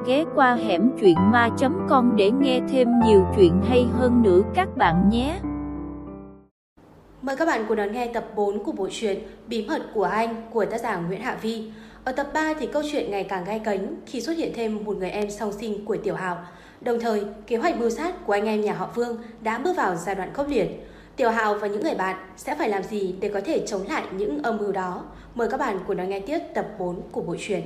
ghé qua hẻm truyện ma.com để nghe thêm nhiều chuyện hay hơn nữa các bạn nhé. Mời các bạn cùng đón nghe tập 4 của bộ truyện Bí mật của anh của tác giả Nguyễn Hạ Vi. Ở tập 3 thì câu chuyện ngày càng gay cấn khi xuất hiện thêm một người em song sinh của Tiểu Hạo. Đồng thời, kế hoạch mưu sát của anh em nhà họ Vương đã bước vào giai đoạn khốc liệt. Tiểu Hạo và những người bạn sẽ phải làm gì để có thể chống lại những âm mưu đó? Mời các bạn cùng đón nghe tiếp tập 4 của bộ truyện.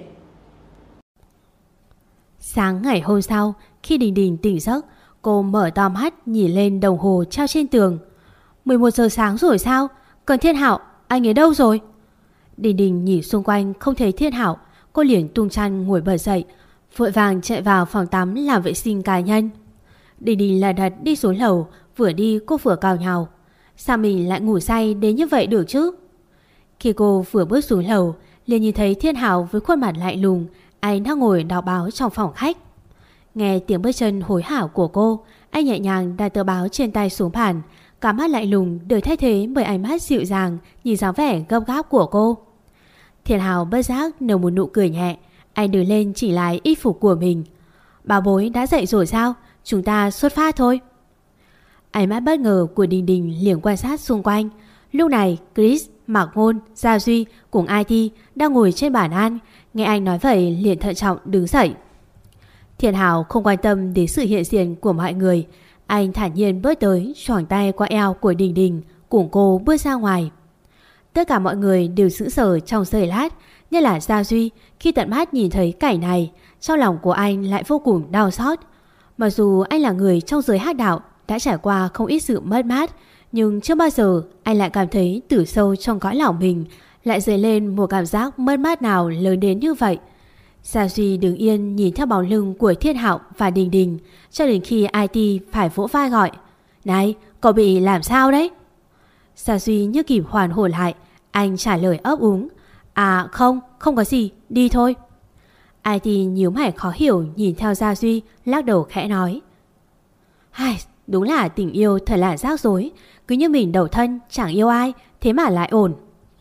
Sáng ngày hôm sau, khi Đình Đình tỉnh giấc, cô mở to mắt nhìn lên đồng hồ treo trên tường. 11 giờ sáng rồi sao? Còn Thiên Hạo, anh ấy đâu rồi? Đình Đình nhìn xung quanh không thấy Thiên Hạo, cô liền tung chăn ngồi bật dậy, vội vàng chạy vào phòng tắm làm vệ sinh cá nhân. Đình Đình lật đật đi xuống lầu, vừa đi cô vừa cào nhào. Sao mình lại ngủ say đến như vậy được chứ? Khi cô vừa bước xuống lầu, liền nhìn thấy Thiên Hạo với khuôn mặt lạnh lùng, anh đang ngồi đọc báo trong phòng khách. Nghe tiếng bước chân hối hả của cô, anh nhẹ nhàng đặt tờ báo trên tay xuống bàn, cả mắt lạnh lùng được thay thế bởi ánh mắt dịu dàng nhìn dáng vẻ gấp gáp của cô. Thiên Hạo bất giác nở một nụ cười nhẹ, anh đứng lên chỉ lại y phục của mình. Bảo bối đã dậy rồi sao? Chúng ta xuất phát thôi. Ánh mắt bất ngờ của Đình Đình liền quan sát xung quanh. Lúc này Chris, Mạc Ngôn, Gia Duy cùng IT đang ngồi trên bàn ăn. Nghe anh nói vậy liền thận trọng đứng dậy. Thiên Hạo không quan tâm đến sự hiện diện của mọi người. Anh thản nhiên bước tới, choàng tay qua eo của Đình Đình, cùng cô bước ra ngoài. Tất cả mọi người đều sững sờ trong giây lát, nhất là Gia Duy. Khi tận mắt nhìn thấy cảnh này, trong lòng của anh lại vô cùng đau xót. Mặc dù anh là người trong giới hắc đạo đã trải qua không ít sự mất mát, nhưng chưa bao giờ anh lại cảm thấy từ sâu trong cõi lòng mình lại dấy lên một cảm giác mất mát nào lớn đến như vậy. Gia Duy đứng yên nhìn theo bóng lưng của Thiên Hạo và Đình Đình cho đến khi IT phải vỗ vai gọi: "Này, cậu bị làm sao đấy?" Gia Duy như kịp hoàn hồn lại, anh trả lời ấp úng: "À không có gì, đi thôi." IT nhíu mày khó hiểu nhìn theo Gia Duy, lắc đầu khẽ nói: "Hai, đúng là tình yêu thật là rắc rối, cứ như mình đầu thân chẳng yêu ai, thế mà lại ổn."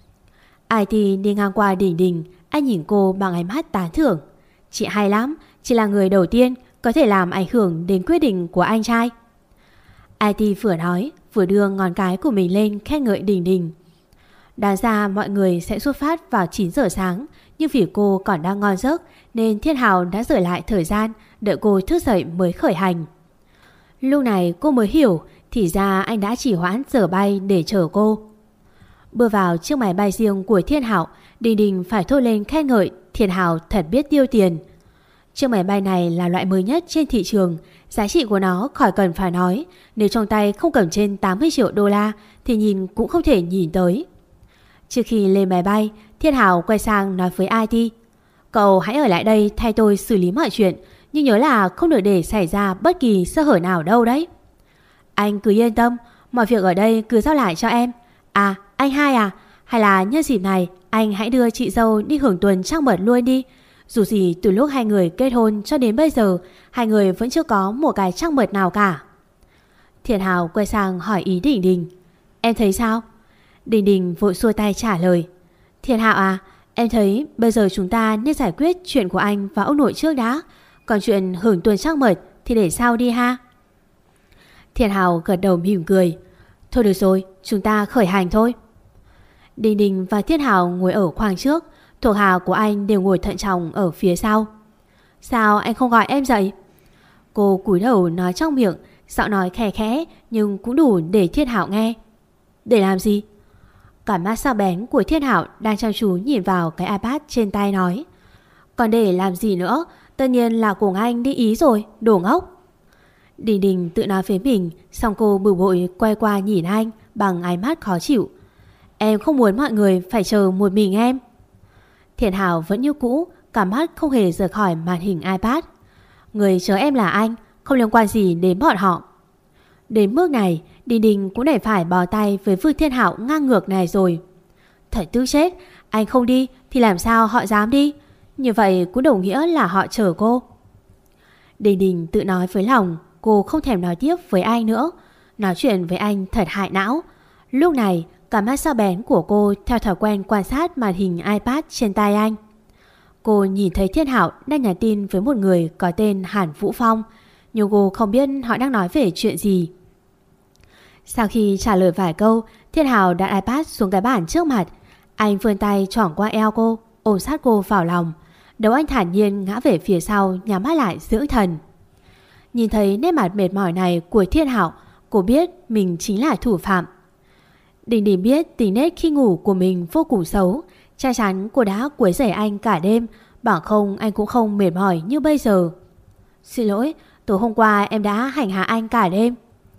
IT đi ngang qua Đình Đình, anh nhìn cô bằng ánh mắt tán thưởng: "Chị hay lắm, chị là người đầu tiên có thể làm ảnh hưởng đến quyết định của anh trai." IT vừa nói vừa đưa ngón cái của mình lên khen ngợi Đình Đình. Đáng ra mọi người sẽ xuất phát vào 9 giờ sáng, nhưng vì cô còn đang ngon giấc nên Thiên Hạo đã dời lại thời gian, đợi cô thức dậy mới khởi hành. Lúc này cô mới hiểu thì ra anh đã chỉ hoãn giờ bay để chờ cô. Bước vào chiếc máy bay riêng của Thiên Hạo, Đình Đình phải thốt lên khen ngợi Thiên Hạo thật biết tiêu tiền. Chiếc máy bay này là loại mới nhất trên thị trường, giá trị của nó khỏi cần phải nói, nếu trong tay không cầm trên 80 triệu đô la thì nhìn cũng không thể nhìn tới. Trước khi lên máy bay, Thiên Hạo quay sang nói với IT: "Cậu hãy ở lại đây thay tôi xử lý mọi chuyện, nhưng nhớ là không được để xảy ra bất kỳ sơ hở nào đâu đấy." "Anh cứ yên tâm, mọi việc ở đây cứ giao lại cho em. À, anh Hai à, hay là nhân dịp này anh hãy đưa chị dâu đi hưởng tuần trăng mật luôn đi. Dù gì từ lúc hai người kết hôn cho đến bây giờ, hai người vẫn chưa có một cái trăng mật nào cả." Thiên Hạo quay sang hỏi ý Đình Đình: "Em thấy sao?" Đình Đình vội xua tay trả lời: "Thiên Hạo à, em thấy bây giờ chúng ta nên giải quyết chuyện của anh và ông nội trước đã, còn chuyện hưởng tuần trăng mật thì để sau đi ha." Thiên Hạo gật đầu mỉm cười: "Thôi được rồi, chúng ta khởi hành thôi." Đình Đình và Thiên Hạo ngồi ở khoang trước, thuộc hạ của anh đều ngồi thận trọng ở phía sau. "Sao anh không gọi em dậy?" Cô cúi đầu nói trong miệng, giọng nói khẽ khẽ nhưng cũng đủ để Thiên Hạo nghe. "Để làm gì?" Cả mắt sắc bén của Thiên Hạo đang chăm chú nhìn vào cái iPad trên tay nói: "Còn để làm gì nữa, tất nhiên là cùng anh đi Ý rồi, đồ ngốc." Đình Đình tự nói với mình, xong cô bực bội quay qua nhìn anh bằng ánh mắt khó chịu: "Em không muốn mọi người phải chờ một mình em." Thiên Hạo vẫn như cũ, cả mắt không hề rời khỏi màn hình iPad: "Người chờ em là anh, không liên quan gì đến bọn họ." Đến bước này, Đình Đình cũng đành phải bó tay với Vương Thiên Hạo ngang ngược này rồi. Thật tức chết, anh không đi thì làm sao họ dám đi? Như vậy cũng đồng nghĩa là họ chờ cô. Đình Đình tự nói với lòng, cô không thèm nói tiếp với anh nữa. Nói chuyện với anh thật hại não. Lúc này, cả mắt sắc bén của cô theo thói quen quan sát màn hình iPad trên tay anh. Cô nhìn thấy Thiên Hạo đang nhắn tin với một người có tên Hàn Vũ Phong, nhưng cô không biết họ đang nói về chuyện gì. Sau khi trả lời vài câu, Thiên Hạo đặt iPad xuống cái bàn trước mặt. Anh vươn tay choảng qua eo cô, ôm sát cô vào lòng. Đầu anh thản nhiên ngã về phía sau, nhắm mắt lại dưỡng thần. Nhìn thấy nét mặt mệt mỏi này của Thiên Hạo, cô biết mình chính là thủ phạm. Đình Đình biết tính nết khi ngủ của mình vô cùng xấu. Chắc chắn cô đã quấy rầy anh cả đêm, bằng không anh cũng không mệt mỏi như bây giờ. Xin lỗi, tối hôm qua em đã hành hạ anh cả đêm.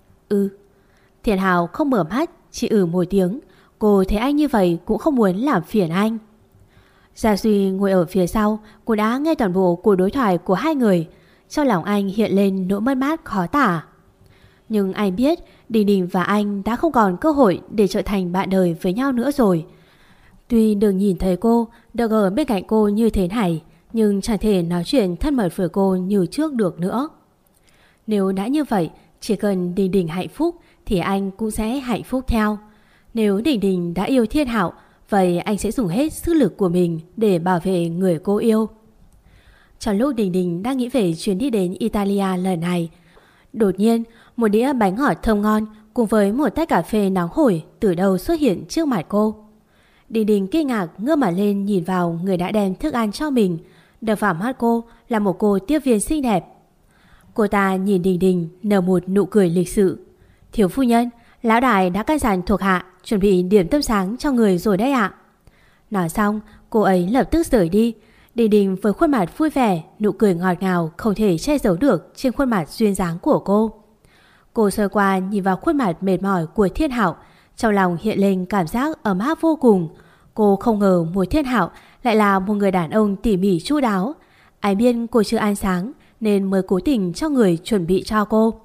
Thiên Hạo không mở mắt, chỉ một tiếng. Cô thấy anh như vậy cũng không muốn làm phiền anh. Gia Duy ngồi ở phía sau, cô đã nghe toàn bộ cuộc đối thoại của hai người. Trong lòng anh hiện lên nỗi mất mát khó tả. Nhưng anh biết Đình Đình và anh đã không còn cơ hội để trở thành bạn đời với nhau nữa rồi. Tuy được nhìn thấy cô, được ở bên cạnh cô như thế này, nhưng chẳng thể nói chuyện thân mật với cô như trước được nữa. Nếu đã như vậy, chỉ cần Đình Đình hạnh phúc thì anh cũng sẽ hạnh phúc theo. Nếu Đình Đình đã yêu Thiên Hạo, vậy anh sẽ dùng hết sức lực của mình để bảo vệ người cô yêu. Trong lúc Đình Đình đang nghĩ về chuyến đi đến Italia lần này, đột nhiên một đĩa bánh ngọt thơm ngon cùng với một tách cà phê nóng hổi từ đâu xuất hiện trước mặt cô. Đình Đình kinh ngạc ngước mặt lên nhìn vào người đã đem thức ăn cho mình. Đập vào mắt cô là một cô tiếp viên xinh đẹp. Cô ta nhìn Đình Đình nở một nụ cười lịch sự. Thiếu phu nhân, lão đại đã căn dặn thuộc hạ chuẩn bị điểm tâm sáng cho người rồi đấy ạ. Nói xong, cô ấy lập tức rời đi. Đình Đình với khuôn mặt vui vẻ, nụ cười ngọt ngào không thể che giấu được trên khuôn mặt duyên dáng của cô. Cô xoay qua nhìn vào khuôn mặt mệt mỏi của Thiên Hạo, trong lòng hiện lên cảm giác ấm áp vô cùng. Cô không ngờ một Thiên Hạo lại là một người đàn ông tỉ mỉ chu đáo. Ai biết cô chưa ăn sáng nên mới cố tình cho người chuẩn bị cho cô.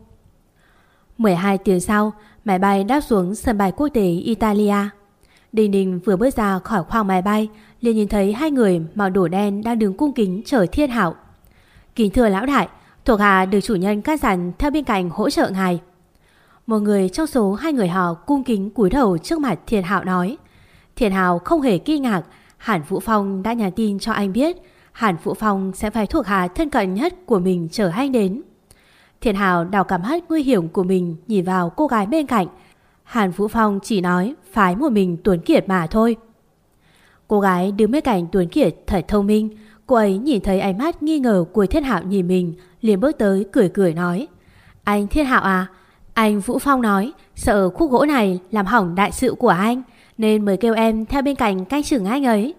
12 tiếng sau, máy bay đáp xuống sân bay quốc tế Italia. Đình Đình vừa bước ra khỏi khoang máy bay, liền nhìn thấy hai người mặc đồ đen đang đứng cung kính chờ Thiên Hạo. Kính thưa lão đại, thuộc hạ được chủ nhân căn dặn theo bên cạnh hỗ trợ ngài. Một người trong số hai người họ cung kính cúi đầu trước mặt Thiên Hạo nói. Thiên Hạo không hề kinh ngạc, Hàn Vũ Phong đã nhắn tin cho anh biết Hàn Vũ Phong sẽ phải thuộc hạ thân cận nhất của mình chở anh đến. Thiên Hạo đào cảm hết nguy hiểm của mình nhìn vào cô gái bên cạnh. Hàn Vũ Phong chỉ nói phái một mình Tuấn Kiệt mà thôi. Cô gái đứng bên cạnh Tuấn Kiệt thật thông minh. Cô ấy nhìn thấy ánh mắt nghi ngờ của Thiên Hạo nhìn mình, liền bước tới cười cười nói. Anh Thiên Hạo à, anh Vũ Phong nói sợ khúc gỗ này làm hỏng đại sự của anh, nên mới kêu em theo bên cạnh canh chừng anh ấy.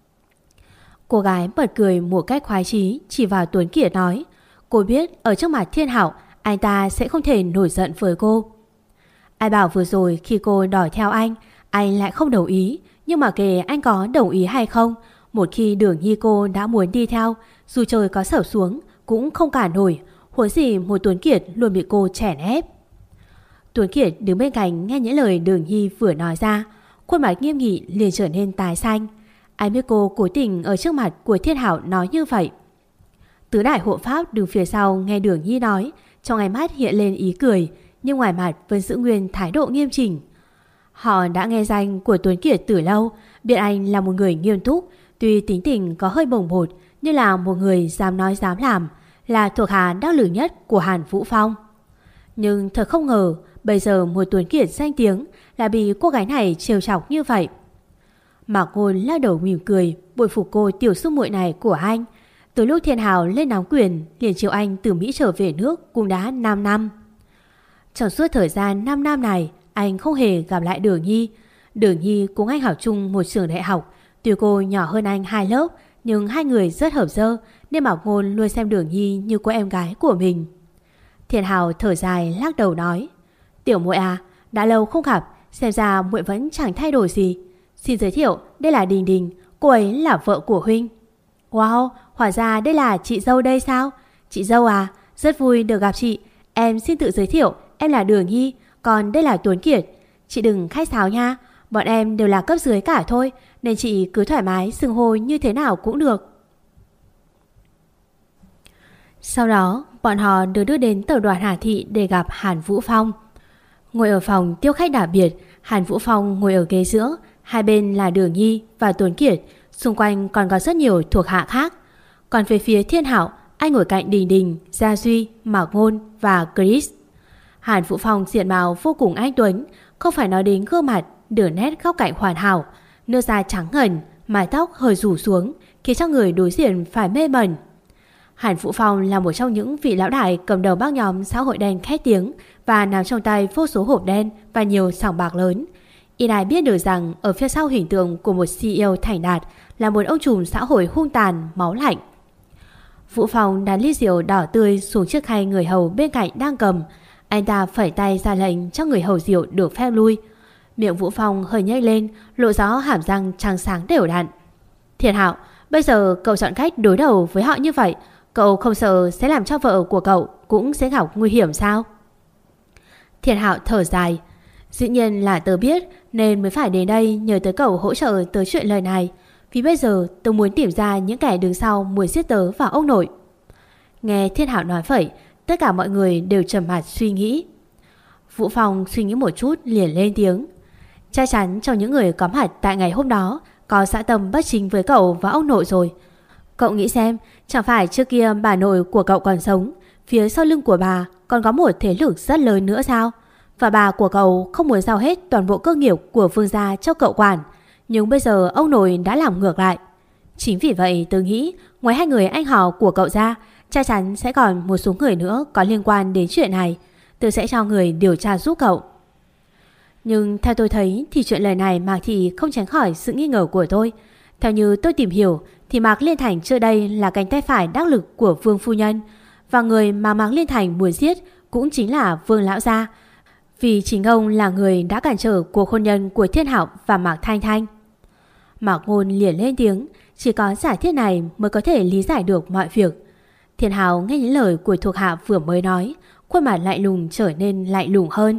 Cô gái bật cười một cách khoái chí, chỉ vào Tuấn Kiệt nói. Cô biết ở trước mặt Thiên Hạo anh ta sẽ không thể nổi giận với cô. Ai bảo vừa rồi khi cô đòi theo anh lại không đồng ý. Nhưng mà kể anh có đồng ý hay không, một khi Đường Nhi cô đã muốn đi theo, dù trời có sập xuống cũng không cản nổi. Huống gì một Tuấn Kiệt luôn bị cô chèn ép. Tuấn Kiệt đứng bên cạnh nghe những lời Đường Nhi vừa nói ra, khuôn mặt nghiêm nghị liền trở nên tái xanh. Anh biết cô cố tình ở trước mặt của Thiên Hạo nói như vậy. Tứ đại hộ pháp đứng phía sau nghe Đường Nhi nói, trong ánh mắt hiện lên ý cười, nhưng ngoài mặt vẫn giữ nguyên thái độ nghiêm chỉnh. Họ đã nghe danh của Tuấn Kiệt từ lâu, biết anh là một người nghiêm túc, tuy tính tình có hơi bồng bột, nhưng là một người dám nói dám làm, là thuộc hạ đắc lực nhất của Hàn Vũ Phong. Nhưng thật không ngờ, bây giờ một Tuấn Kiệt danh tiếng là bị cô gái này trêu chọc như vậy. Mạc Ngôn lắc đầu mỉm cười, bội phục cô tiểu sư muội này của anh. Từ lúc Thiên Hào lên nắm quyền, liền chiều anh từ Mỹ trở về nước cũng đã 5 năm. Trong suốt thời gian 5 năm này, anh không hề gặp lại Đường Nhi. Đường Nhi cùng anh học chung một trường đại học. Tuy cô nhỏ hơn anh 2 lớp, nhưng hai người rất hợp dơ, nên Mạc Ngôn luôn xem Đường Nhi như cô em gái của mình. Thiên Hào thở dài lắc đầu nói. Tiểu muội à, đã lâu không gặp, xem ra muội vẫn chẳng thay đổi gì. Xin giới thiệu, đây là Đình Đình, cô ấy là vợ của huynh. Wow, hóa ra đây là chị dâu đây sao? Chị dâu à, rất vui được gặp chị. Em xin tự giới thiệu, em là Đường Nhi, còn đây là Tuấn Kiệt. Chị đừng khách sáo nha, bọn em đều là cấp dưới cả thôi, nên chị cứ thoải mái xưng hô như thế nào cũng được. Sau đó, bọn họ được đưa đến tập đoàn Hà Thị để gặp Hàn Vũ Phong. Ngồi ở phòng tiếp khách đặc biệt, Hàn Vũ Phong ngồi ở ghế giữa, hai bên là Đường Nhi và Tuấn Kiệt, Xung quanh còn có rất nhiều thuộc hạ khác. Còn về phía Thiên Hạo, anh ngồi cạnh Đình Đình, Gia Duy, Mạc Ngôn và Chris. Hàn Vũ Phong diện mạo vô cùng anh tuấn, không phải nói đến gương mặt, đường nét góc cạnh hoàn hảo, nước da trắng ngần, mái tóc hơi rủ xuống, khiến cho người đối diện phải mê mẩn. Hàn Vũ Phong là một trong những vị lão đại cầm đầu bác nhóm xã hội đen khét tiếng và nắm trong tay vô số hộp đen và nhiều sòng bạc lớn. Ít ai biết được rằng ở phía sau hình tượng của một CEO thành đạt là một ông trùm xã hội hung tàn, máu lạnh. Vũ Phong đặt ly rượu đỏ tươi xuống chiếc khay người hầu bên cạnh đang cầm. Anh ta phẩy tay ra lệnh cho người hầu rượu được phép lui. Miệng Vũ Phong hơi nhếch lên, lộ rõ hàm răng trắng sáng đều đặn. Thiên Hạo, bây giờ cậu chọn cách đối đầu với họ như vậy, cậu không sợ sẽ làm cho vợ của cậu cũng sẽ gặp nguy hiểm sao? Thiên Hạo thở dài. Dĩ nhiên là tớ biết nên mới phải đến đây nhờ tới cậu hỗ trợ tớ chuyện lời này. Vì bây giờ tớ muốn tìm ra những kẻ đứng sau muốn giết tớ và ông nội. Nghe Thiên Hạo nói vậy, tất cả mọi người đều trầm mặt suy nghĩ. Vũ Phong suy nghĩ một chút liền lên tiếng. Chắc chắn trong những người có mặt tại ngày hôm đó có dã tâm bất chính với cậu và ông nội rồi. Cậu nghĩ xem, chẳng phải trước kia bà nội của cậu còn sống, phía sau lưng của bà còn có một thế lực rất lớn nữa sao? Và bà của cậu không muốn giao hết toàn bộ cơ nghiệp của Vương gia cho cậu quản, nhưng bây giờ ông nội đã làm ngược lại. Chính vì vậy tôi nghĩ ngoài hai người anh họ của cậu ra, chắc chắn sẽ còn một số người nữa có liên quan đến chuyện này. Tôi sẽ cho người điều tra giúp cậu. Nhưng theo tôi thấy thì chuyện lời này Mạc Thị không tránh khỏi sự nghi ngờ của tôi. Theo như tôi tìm hiểu thì Mạc Liên Thành trước đây là cánh tay phải đắc lực của Vương phu nhân, và người mà Mạc Liên Thành muốn giết cũng chính là Vương lão gia, vì chính ông là người đã cản trở cuộc hôn nhân của Thiên Hạo và Mạc Thanh Thanh. Mạc Ngôn liền lên tiếng, chỉ có giả thiết này mới có thể lý giải được mọi việc. Thiên Hạo nghe những lời của thuộc hạ vừa mới nói, khuôn mặt lạnh lùng trở nên lạnh lùng hơn.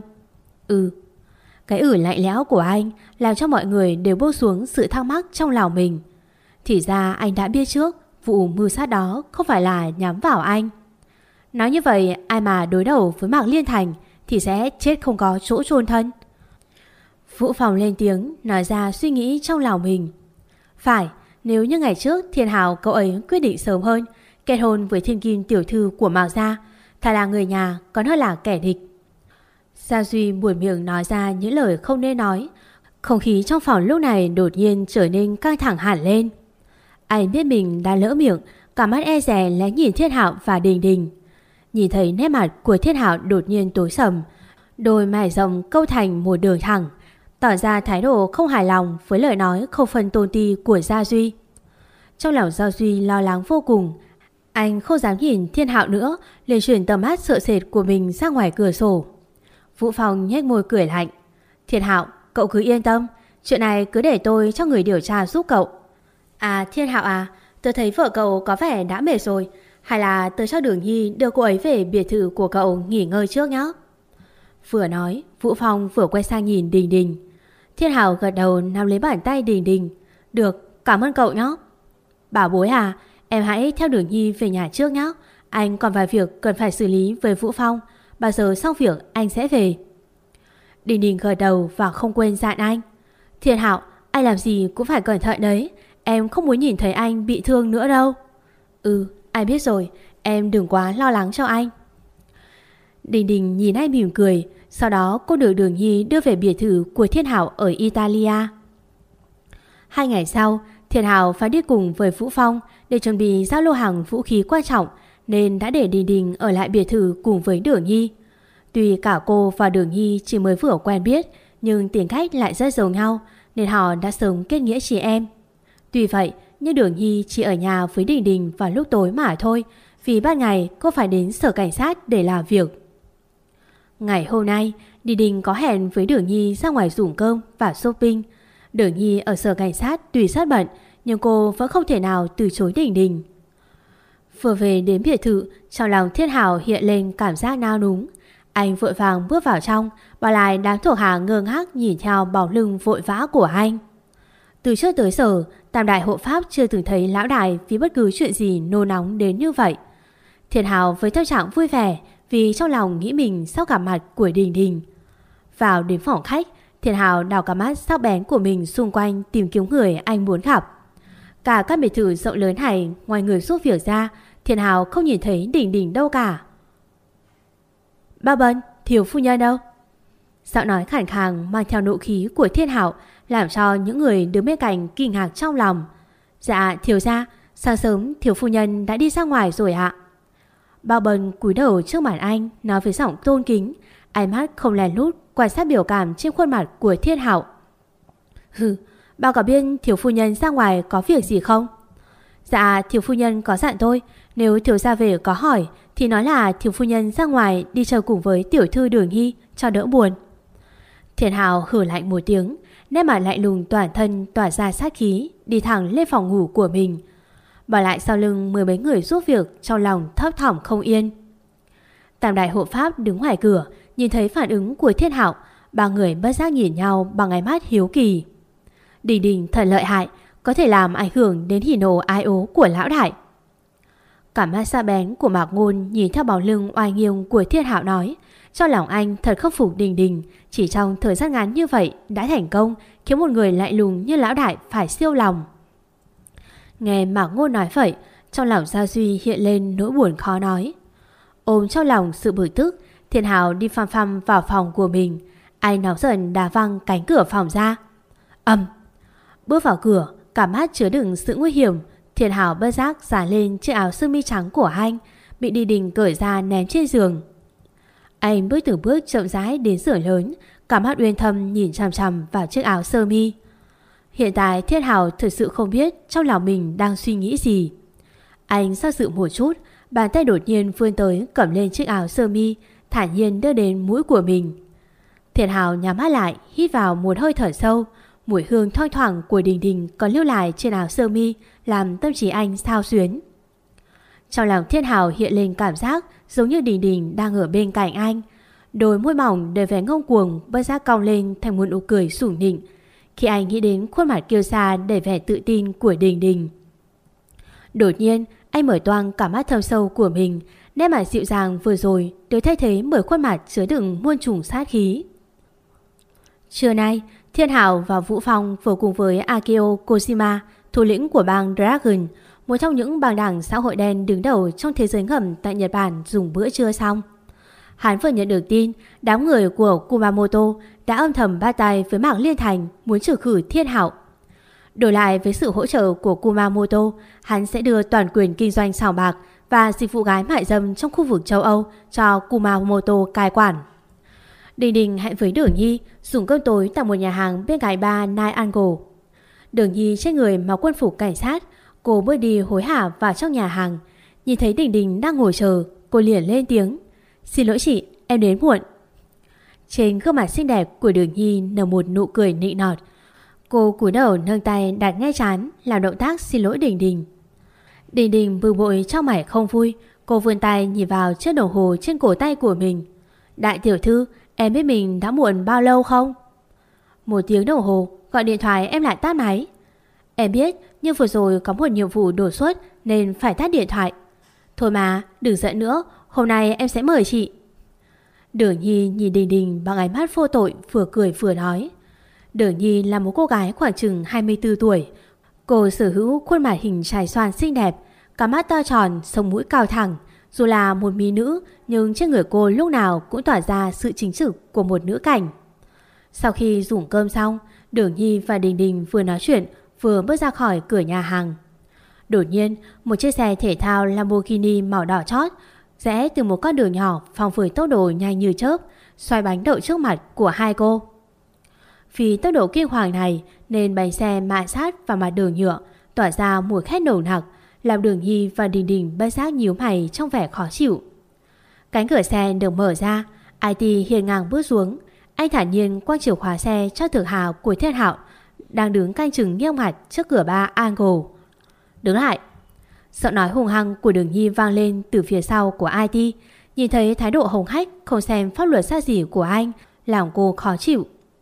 Cái lạnh lẽo của anh làm cho mọi người đều buông xuống sự thắc mắc trong lòng mình. Thì ra anh đã biết trước vụ mưu sát đó không phải là nhắm vào anh. Nói như vậy, ai mà đối đầu với Mạc Liên Thành thì sẽ chết không có chỗ chôn thân. Vũ Phong lên tiếng nói ra suy nghĩ trong lòng mình. Phải, nếu như ngày trước Thiên Hào cậu ấy quyết định sớm hơn kết hôn với thiên kim tiểu thư của Mạc gia, thà là người nhà còn hơn là kẻ địch. Gia Duy buồn miệng nói ra những lời không nên nói. Không khí trong phòng lúc này đột nhiên trở nên căng thẳng hẳn lên. Anh biết mình đã lỡ miệng, cả mắt e dè lén nhìn Thiên Hạo và Đình Đình. Nhìn thấy nét mặt của Thiên Hạo đột nhiên tối sầm, đôi mày rộng câu thành một đường thẳng, tỏ ra thái độ không hài lòng với lời nói không phân tôn ti của Gia Duy. Trong lòng Gia Duy lo lắng vô cùng. Anh không dám nhìn Thiên Hạo nữa, liền chuyển tầm mắt sợ sệt của mình ra ngoài cửa sổ. Vũ Phong nhếch môi cười lạnh. Thiên Hạo, cậu cứ yên tâm, chuyện này cứ để tôi cho người điều tra giúp cậu. À Thiên Hạo à, tôi thấy vợ cậu có vẻ đã mệt rồi, hay là tôi cho Đường Nhi đưa cô ấy về biệt thự của cậu nghỉ ngơi trước nhé. Vừa nói, Vũ Phong vừa quay sang nhìn Đình Đình. Thiên Hạo gật đầu nắm lấy bàn tay Đình Đình. Được, cảm ơn cậu nhé. Bảo bối à, em hãy theo Đường Nhi về nhà trước nhé. Anh còn vài việc cần phải xử lý với Vũ Phong. Bao giờ xong việc anh sẽ về. Đình Đình gật đầu và không quên dặn anh. Thiên Hạo, anh làm gì cũng phải cẩn thận đấy. Em không muốn nhìn thấy anh bị thương nữa đâu. Anh biết rồi, em đừng quá lo lắng cho anh. Đình Đình nhìn anh mỉm cười. Sau đó cô được Đường Nhi đưa về biệt thự của Thiên Hạo ở Italia. 2 ngày sau, Thiên Hạo phải đi cùng với Vũ Phong để chuẩn bị giao lô hàng vũ khí quan trọng, nên đã để Đình Đình ở lại biệt thự cùng với Đường Nhi. Tuy cả cô và Đường Nhi chỉ mới vừa quen biết, nhưng tính cách lại rất giống nhau, nên họ đã sớm kết nghĩa chị em. Tuy vậy, nhưng Đường Nhi chỉ ở nhà với Đình Đình vào lúc tối mà thôi, vì ban ngày cô phải đến sở cảnh sát để làm việc. Ngày hôm nay, Đình Đình có hẹn với Đường Nhi ra ngoài dùng cơm và shopping. Đường Nhi ở sở cảnh sát tuy rất bận, nhưng cô vẫn không thể nào từ chối Đình Đình. Vừa về đến biệt thự, trong lòng Thiên Hạo hiện lên cảm giác nao núng. Anh vội vàng bước vào trong, bỏ lại đám thuộc hạ ngơ ngác nhìn theo bóng lưng vội vã của anh. Từ trước tới giờ, Tam đại hộ pháp chưa từng thấy lão đại vì bất cứ chuyện gì nôn nóng đến như vậy. Thiên Hạo với tâm trạng vui vẻ vì trong lòng nghĩ mình sắp gặp mặt của Đình Đình. Vào đến phòng khách, Thiên Hạo đào cả mắt sắc bén của mình xung quanh tìm kiếm người anh muốn gặp. Cả căn biệt thự rộng lớn này, ngoài người giúp việc ra, Thiên Hào không nhìn thấy Đình Đình đâu cả. Ba Bân, thiếu phu nhân đâu? Giọng nói khàn khàn mang theo nộ khí của Thiên Hạo làm cho những người đứng bên cạnh kinh ngạc trong lòng. Dạ thiếu gia, sáng sớm thiếu phu nhân đã đi ra ngoài rồi ạ. Ba Bân cúi đầu trước mặt anh, nói với giọng tôn kính, ánh mắt không lén lút quan sát biểu cảm trên khuôn mặt của Thiên Hạo. Hừ, bao có biết thiếu phu nhân ra ngoài có việc gì không? Dạ thiếu phu nhân có dặn tôi, nếu thiếu gia về có hỏi thì nói là thiếu phu nhân ra ngoài đi chơi cùng với tiểu thư Đường Nhi cho đỡ buồn. Thiên Hạo hừ lạnh một tiếng, nét mặt lạnh lùng toàn thân tỏa ra sát khí, đi thẳng lên phòng ngủ của mình. Bỏ lại sau lưng mười mấy người giúp việc, trong lòng thấp thỏm không yên. Tam đại hộ pháp đứng ngoài cửa, nhìn thấy phản ứng của Thiên Hạo, ba người bất giác nhìn nhau bằng ánh mắt hiếu kỳ. Đình Đình thật lợi hại, có thể làm ảnh hưởng đến hỉ nộ ái ố của lão đại. Cả mắt sắc bén của Mạc Ngôn nhìn theo bóng lưng oai nghiêm của Thiên Hạo nói, cho lòng anh thật khâm phục Đình Đình, chỉ trong thời gian ngắn như vậy đã thành công khiến một người lạnh lùng như lão đại phải siêu lòng. Nghe Mạc Ngôn nói vậy, trong lòng Gia Duy hiện lên nỗi buồn khó nói. Ôm trong lòng sự bực tức, Thiên Hạo đi phăm phăm vào phòng của mình. Anh nóng giận đá văng cánh cửa phòng ra. Bước vào cửa, cả mắt chứa đựng sự nguy hiểm. Thiên Hạo bất giác xả lên chiếc áo sơ mi trắng của anh, bị Đình Đình cởi ra ném trên giường. Anh bước từng bước chậm rãi đến giường lớn, cả mắt uyên thâm nhìn chằm chằm vào chiếc áo sơ mi. Hiện tại Thiên Hạo thực sự không biết trong lòng mình đang suy nghĩ gì. Anh do dự một chút, bàn tay đột nhiên vươn tới cầm lên chiếc áo sơ mi, thản nhiên đưa đến mũi của mình. Thiên Hạo nhắm mắt lại, hít vào một hơi thở sâu. Mùi hương thoang thoảng của Đình Đình còn lưu lại trên áo sơ mi làm tâm trí anh xao xuyến. Trong lòng Thiên Hạo hiện lên cảm giác giống như Đình Đình đang ở bên cạnh anh. Đôi môi mỏng đầy vẻ ngông cuồng bất giác cong lên thành một nụ cười sủng nịnh khi anh nghĩ đến khuôn mặt kiêu sa đầy vẻ tự tin của Đình Đình. Đột nhiên anh mở toang cả mắt thâm sâu của mình, nét mặt dịu dàng vừa rồi được thay thế bởi khuôn mặt chứa đựng muôn trùng sát khí. Trưa nay, Thiên Hạo và Vũ Phong vừa cùng với Akio Koshima, thủ lĩnh của bang Dragon, một trong những bang đảng xã hội đen đứng đầu trong thế giới ngầm tại Nhật Bản, dùng bữa trưa xong. Hắn vừa nhận được tin đám người của Kumamoto đã âm thầm bắt tay với Mạc Liên Thành muốn trừ khử Thiên Hạo. Đổi lại với sự hỗ trợ của Kumamoto, hắn sẽ đưa toàn quyền kinh doanh sòng bạc và dịch vụ gái mại dâm trong khu vực châu Âu cho Kumamoto cai quản. Đình Đình hẹn với Đường Nhi dùng cơm tối tại một nhà hàng bên cạnh bar Night Angle. Đường Nhi trên người mặc quân phục cảnh sát, cô bước đi hối hả vào trong nhà hàng. Nhìn thấy Đình Đình đang ngồi chờ, cô liền lên tiếng: "Xin lỗi chị, em đến muộn." Trên gương mặt xinh đẹp của Đường Nhi nở một nụ cười nịnh nọt. Cô cúi đầu nâng tay đặt ngay trán làm động tác xin lỗi Đình Đình. Đình Đình bực bội trong mày không vui. Cô vươn tay nhìn vào chiếc đồng hồ trên cổ tay của mình. "Đại tiểu thư, em biết mình đã muộn bao lâu không?" "1 tiếng đồng hồ, gọi điện thoại em lại tắt máy." "Em biết, nhưng vừa rồi có một nhiệm vụ đột xuất nên phải tắt điện thoại." "Thôi mà, đừng giận nữa, hôm nay em sẽ mời chị." Đường Nhi nhìn Đình Đình bằng ánh mắt vô tội, vừa cười vừa nói. Đường Nhi là một cô gái khoảng chừng 24 tuổi. Cô sở hữu khuôn mặt hình trải xoan xinh đẹp, cả mắt to tròn, sống mũi cao thẳng. Dù là một mỹ nữ, nhưng trên người cô lúc nào cũng tỏa ra sự chính trực của một nữ cảnh. Sau khi dùng cơm xong, Đường Nhi và Đình Đình vừa nói chuyện vừa bước ra khỏi cửa nhà hàng. Đột nhiên, một chiếc xe thể thao Lamborghini màu đỏ chót rẽ từ một con đường nhỏ phóng với tốc độ nhanh như chớp, xoay bánh đậu trước mặt của hai cô. Vì tốc độ kinh hoàng này nên bánh xe mạ sát vào mặt đường nhựa, tỏa ra mùi khét nồng nặc, làm Đường Nhi và Đình Đình bất giác nhíu mày trong vẻ khó chịu. Cánh cửa xe được mở ra, IT hiên ngang bước xuống. Anh thản nhiên quăng chìa khóa xe cho Thực Hào của Thiên Hạo đang đứng canh chừng nghiêng mặt trước cửa bar Angle. "Đứng lại!" Giọng nói hung hăng của Đường Nhi vang lên từ phía sau của IT. Nhìn thấy thái độ hống hách không xem pháp luật ra gì của anh, lòng cô khó chịu.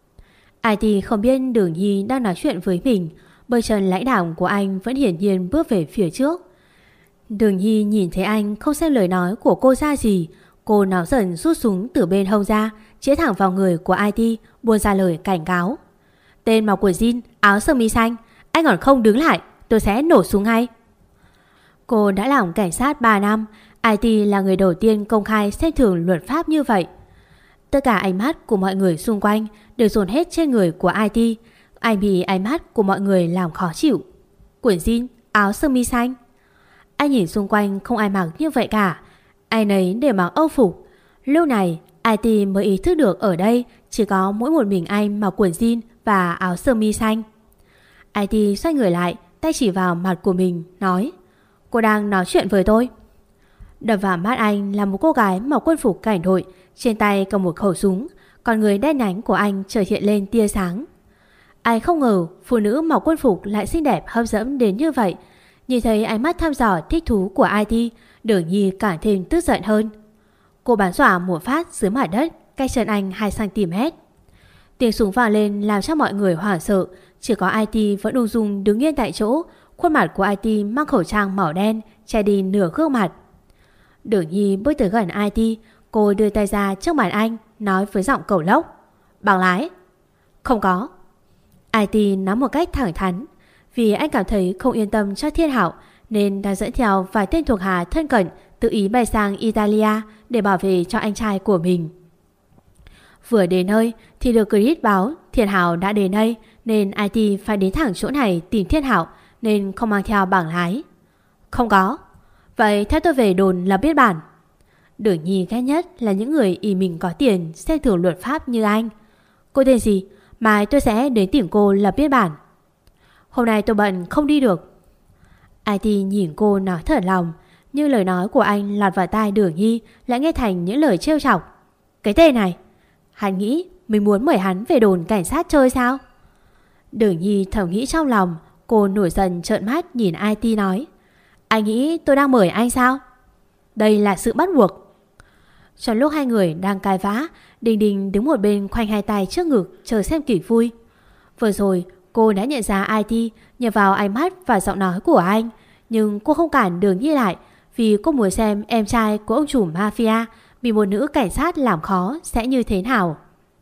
IT không biết Đường Nhi đang nói chuyện với mình, bởi chân lãnh đạo của anh vẫn hiển nhiên bước về phía trước. Đường Nhi nhìn thấy anh không xem lời nói của cô ra gì, cô nóng giận rút súng từ bên hông ra, chĩa thẳng vào người của IT, buông ra lời cảnh cáo. "Tên mặc quần jean, áo sơ mi xanh, anh còn không đứng lại, tôi tôi sẽ nổ súng ngay. Cô đã làm cảnh sát 3 năm, IT là người đầu tiên công khai xem thường luật pháp như vậy. Tất cả ánh mắt của mọi người xung quanh đều dồn hết trên người của IT. Anh bị ánh mắt của mọi người làm khó chịu. Quần jean, áo sơ mi xanh. Anh nhìn xung quanh không ai mặc như vậy cả. Ai nấy đều mặc âu phục. Lúc này IT mới ý thức được ở đây chỉ có mỗi một mình anh mặc quần jean và áo sơ mi xanh. IT xoay người lại, tay chỉ vào mặt của mình, nói: Cô đang nói chuyện với tôi. Đập vào mắt anh là một cô gái mặc quân phục cảnh đội, trên tay cầm một khẩu súng, còn người đen nhánh của anh chợt hiện lên tia sáng. Anh không ngờ phụ nữ mặc quân phục lại xinh đẹp hấp dẫn đến như vậy. Nhìn thấy ánh mắt thăm dò thích thú của IT, Đường Nhi càng thêm tức giận hơn. Cô bắn xỏa một phát dưới mặt đất, cách chân anh 2cm. Tiếng súng vang lên làm cho mọi người hoảng sợ. Chỉ có IT vẫn ung dung đứng yên tại chỗ. Khuôn mặt của IT mang khẩu trang màu đen che đi nửa gương mặt. Đường Nhi bước tới gần IT. Cô đưa tay ra trước mặt anh, nói với giọng cẩu lốc: Bằng lái. Không có. IT nói một cách thẳng thắn. Vì anh cảm thấy không yên tâm cho Thiên Hạo, nên đã dẫn theo vài tên thuộc hạ thân cận tự ý bay sang Italia để bảo vệ cho anh trai của mình. Vừa đến nơi thì được Chris báo Thiên Hạo đã đến đây, nên IT phải đến thẳng chỗ này tìm Thiên Hạo, nên không mang theo bảng lái. Không có. Vậy theo tôi về đồn là biết bản. Đường Nhi ghét nhất là những người ý mình có tiền xem thường luật pháp như anh. Cô tên gì? Mai tôi sẽ đến tìm cô lập biên bản. Hôm nay tôi bận không đi được. IT nhìn cô nói thật lòng, nhưng lời nói của anh lọt vào tai Đường Nhi lại nghe thành những lời trêu chọc. Cái tên này, hắn nghĩ mình muốn mời hắn về đồn cảnh sát chơi sao? Đường Nhi thầm nghĩ trong lòng. Cô nổi dần trợn mắt nhìn IT nói: Anh nghĩ tôi đang mời anh sao? Đây là sự bắt buộc. Trong lúc hai người đang cãi vã, Đình Đình đứng một bên khoanh hai tay trước ngực chờ xem kịch vui. Vừa rồi cô đã nhận ra IT nhờ vào ánh mắt và giọng nói của anh, nhưng cô không cản Đường Nhi lại, vì cô muốn xem em trai của ông chủ mafia bị một nữ cảnh sát làm khó sẽ như thế nào.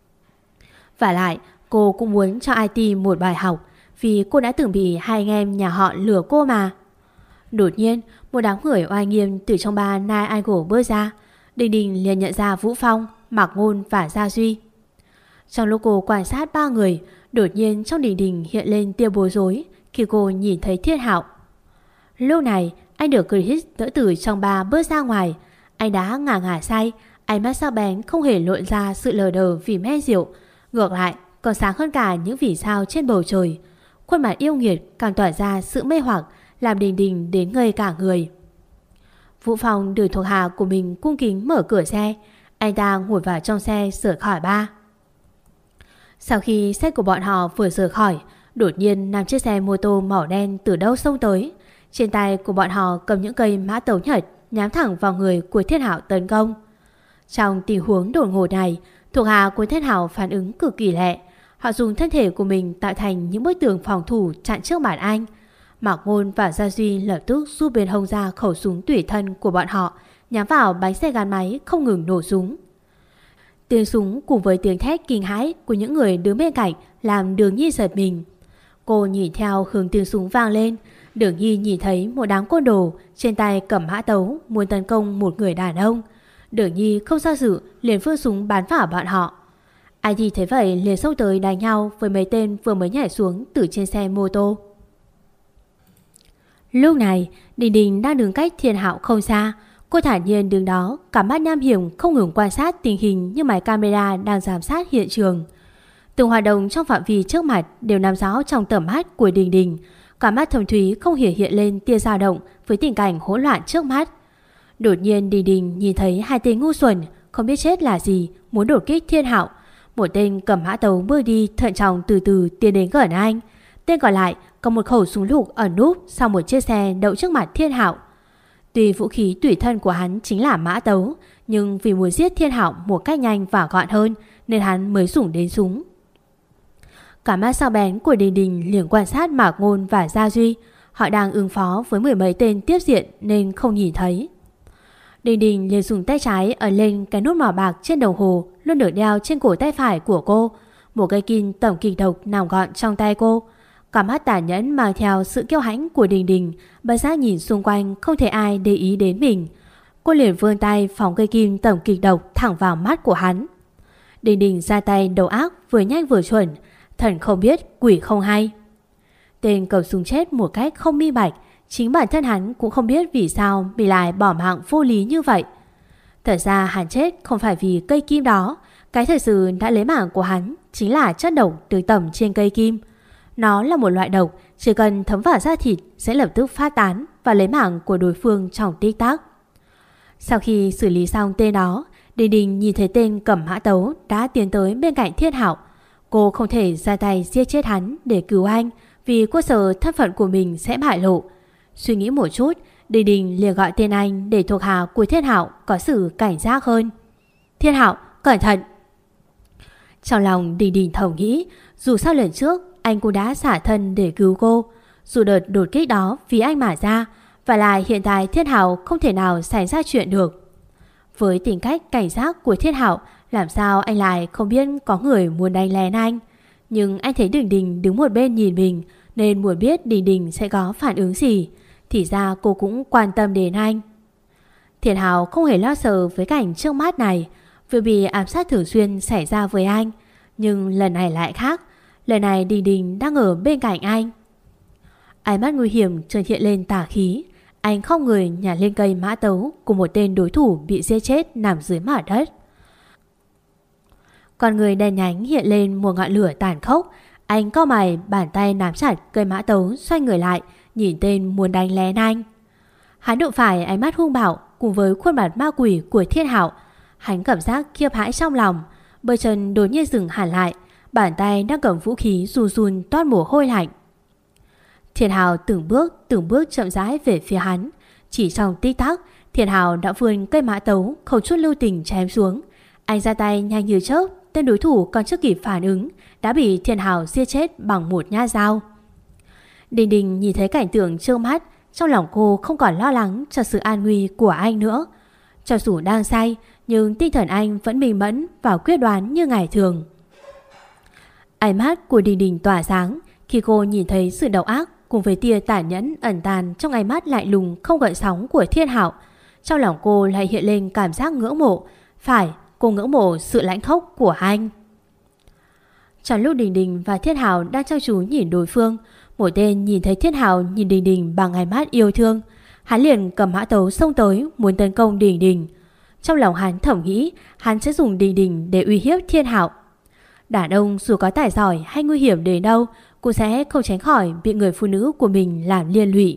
Và lại cô cũng muốn cho IT một bài học, vì cô đã từng bị hai anh em nhà họ lừa cô mà. Đột nhiên một đám người oai nghiêm từ trong bar Night Angle bước ra. Đình Đình liền nhận ra Vũ Phong, Mạc Ngôn và Gia Duy. Trong lúc cô quan sát ba người, đột nhiên trong Đình Đình hiện lên tia bối rối khi cô nhìn thấy Thiên Hạo. Lúc này anh được Chris đỡ từ trong bar bước ra ngoài. Anh đã ngả say, ánh mắt sắc bén không hề lộ ra sự lờ đờ vì men rượu, ngược lại còn sáng hơn cả những vì sao trên bầu trời. Khuôn mặt yêu nghiệt càng tỏa ra sự mê hoặc, làm Đình Đình đến ngây cả người. Vũ Phong đưa thuộc hạ của mình cung kính mở cửa xe. Anh ta ngồi vào trong xe rời khỏi bar. Sau khi xe của bọn họ vừa rời khỏi, đột nhiên 5 chiếc xe mô tô màu đen từ đâu xông tới. Trên tay của bọn họ cầm những cây mã tấu Nhật nhắm thẳng vào người của Thiên Hạo tấn công. Trong tình huống đột ngột này, thuộc hạ của Thiên Hạo phản ứng cực kỳ lẹ. Họ dùng thân thể của mình tạo thành những bức tường phòng thủ chặn trước mặt anh. Mạc Ngôn và Gia Duy lập tức rút bên hông ra khẩu súng tùy thân của bọn họ, nhắm vào bánh xe gắn máy không ngừng nổ súng. Tiếng súng cùng với tiếng thét kinh hãi của những người đứng bên cạnh làm Đường Nhi giật mình. Cô nhìn theo hướng tiếng súng vang lên. Đường Nhi nhìn thấy một đám côn đồ trên tay cầm mã tấu muốn tấn công một người đàn ông. Đường Nhi không do dự liền phương súng bắn vào bọn họ. IT thấy vậy liền xông tới đánh nhau với mấy tên vừa mới nhảy xuống từ trên xe mô tô. Lúc này Đình Đình đang đứng cách Thiên Hạo không xa. Cô thản nhiên đứng đó, cả mắt nham hiểm không ngừng quan sát tình hình như máy camera đang giám sát hiện trường. Từng hoạt động trong phạm vi trước mặt đều nằm rõ trong tầm mắt của Đình Đình. Cả mắt thầm thúy không hề hiện lên tia dao động với tình cảnh hỗn loạn trước mắt. Đột nhiên Đình Đình nhìn thấy hai tên ngu xuẩn không biết chết là gì muốn đột kích Thiên Hạo. Một tên cầm mã tấu bước đi thận trọng từ từ tiến đến gần anh. Tên còn lại cầm một khẩu súng lục ẩn núp sau một chiếc xe đậu trước mặt Thiên Hạo. Tuy vũ khí tùy thân của hắn chính là mã tấu, nhưng vì muốn giết Thiên Hạo một cách nhanh và gọn hơn nên hắn mới dùng đến súng. Cả mắt sắc bén của Đình Đình liền quan sát Mạc Ngôn và Gia Duy. Họ đang ứng phó với 10 mấy tên tiếp diện nên không nhìn thấy. Đình Đình liền dùng tay trái ấn lên cái nút màu bạc trên đồng hồ luôn được đeo trên cổ tay phải của cô. Một cây kim tổng kịch độc nằm gọn trong tay cô. Cả mắt tàn nhẫn mang theo sự kiêu hãnh của Đình Đình, bất giác nhìn xung quanh không thể ai để ý đến mình. Cô liền vươn tay phóng cây kim tẩm kịch độc thẳng vào mắt của hắn. Đình Đình ra tay đầu ác, vừa nhanh vừa chuẩn, thần không biết quỷ không hay. Tên cẩu súng chết một cách không minh bạch, chính bản thân hắn cũng không biết vì sao bị lại bỏ mạng vô lý như vậy. Thật ra hắn chết không phải vì cây kim đó, cái thật sự đã lấy mạng của hắn chính là chất độc được tẩm trên cây kim. Nó là một loại độc, chỉ cần thấm vào da thịt sẽ lập tức phát tán và lấy mạng của đối phương trong tích tắc. Sau khi xử lý xong tên đó, Đình Đình nhìn thấy tên cầm mã tấu đã tiến tới bên cạnh Thiên Hạo. Cô không thể ra tay giết chết hắn để cứu anh, vì cô sợ thân phận của mình sẽ bại lộ. Suy nghĩ một chút, Đình Đình liền gọi tên anh để thuộc hạ của Thiên Hạo có sự cảnh giác hơn. Thiên Hạo, cẩn thận! Trong lòng Đình Đình thầm nghĩ, dù sao lần trước anh cũng đã xả thân để cứu cô, dù đợt đột kích đó vì anh mà ra, và lại hiện tại Thiên Hạo không thể nào xảy ra chuyện được. Với tính cách cảnh giác của Thiên Hạo, làm sao anh lại không biết có người muốn đánh lén anh. Nhưng anh thấy Đình Đình đứng một bên nhìn mình, nên muốn biết Đình Đình sẽ có phản ứng gì. Thì ra cô cũng quan tâm đến anh. Thiên Hạo không hề lo sợ với cảnh trước mắt này, vì bị ám sát thường xuyên xảy ra với anh. Nhưng lần này lại khác. Lần này Đình Đình đang ở bên cạnh anh. Ánh mắt nguy hiểm chợt hiện lên tà khí. Anh không người nhảy lên cây mã tấu của một tên đối thủ bị giết chết nằm dưới mặt đất. Con người đen nhánh hiện lên một ngọn lửa tàn khốc. Anh cau mày, bàn tay nắm chặt cây mã tấu, xoay người lại nhìn tên muốn đánh lén anh. Hắn đụng phải ánh mắt hung bạo cùng với khuôn mặt ma quỷ của Thiên Hạo. Hắn cảm giác khiếp hãi trong lòng, bờ chân đột nhiên dừng hẳn lại, bàn tay đang cầm vũ khí run run toát mồ hôi lạnh. Thiên Hạo từng bước chậm rãi về phía hắn. Chỉ trong tích tắc, Thiên Hạo đã vươn cây mã tấu không chút lưu tình chém xuống. Anh ra tay nhanh như chớp, tên đối thủ còn chưa kịp phản ứng đã bị Thiên Hạo giết chết bằng một nhát dao. Đình Đình nhìn thấy cảnh tượng trước mắt, trong lòng cô không còn lo lắng cho sự an nguy của anh nữa. Cho dù đang say, nhưng tinh thần anh vẫn minh mẫn và quyết đoán như ngày thường. Ánh mắt của Đình Đình tỏa sáng khi cô nhìn thấy sự độc ác cùng với tia tàn nhẫn ẩn tàn trong ánh mắt lạnh lùng không gợn sóng của Thiên Hạo. Trong lòng cô lại hiện lên cảm giác ngưỡng mộ. Phải, cô ngưỡng mộ sự lãnh khốc của anh. Trong lúc Đình Đình và Thiên Hạo đang chăm chú nhìn đối phương, một tên nhìn thấy Thiên Hạo nhìn Đình Đình bằng ánh mắt yêu thương. Hắn liền cầm mã tấu xông tới muốn tấn công Đình Đình. Trong lòng hắn thầm nghĩ hắn sẽ dùng Đình Đình để uy hiếp Thiên Hạo. Đàn ông dù có tài giỏi hay nguy hiểm đến đâu cũng sẽ không tránh khỏi bị người phụ nữ của mình làm liên lụy.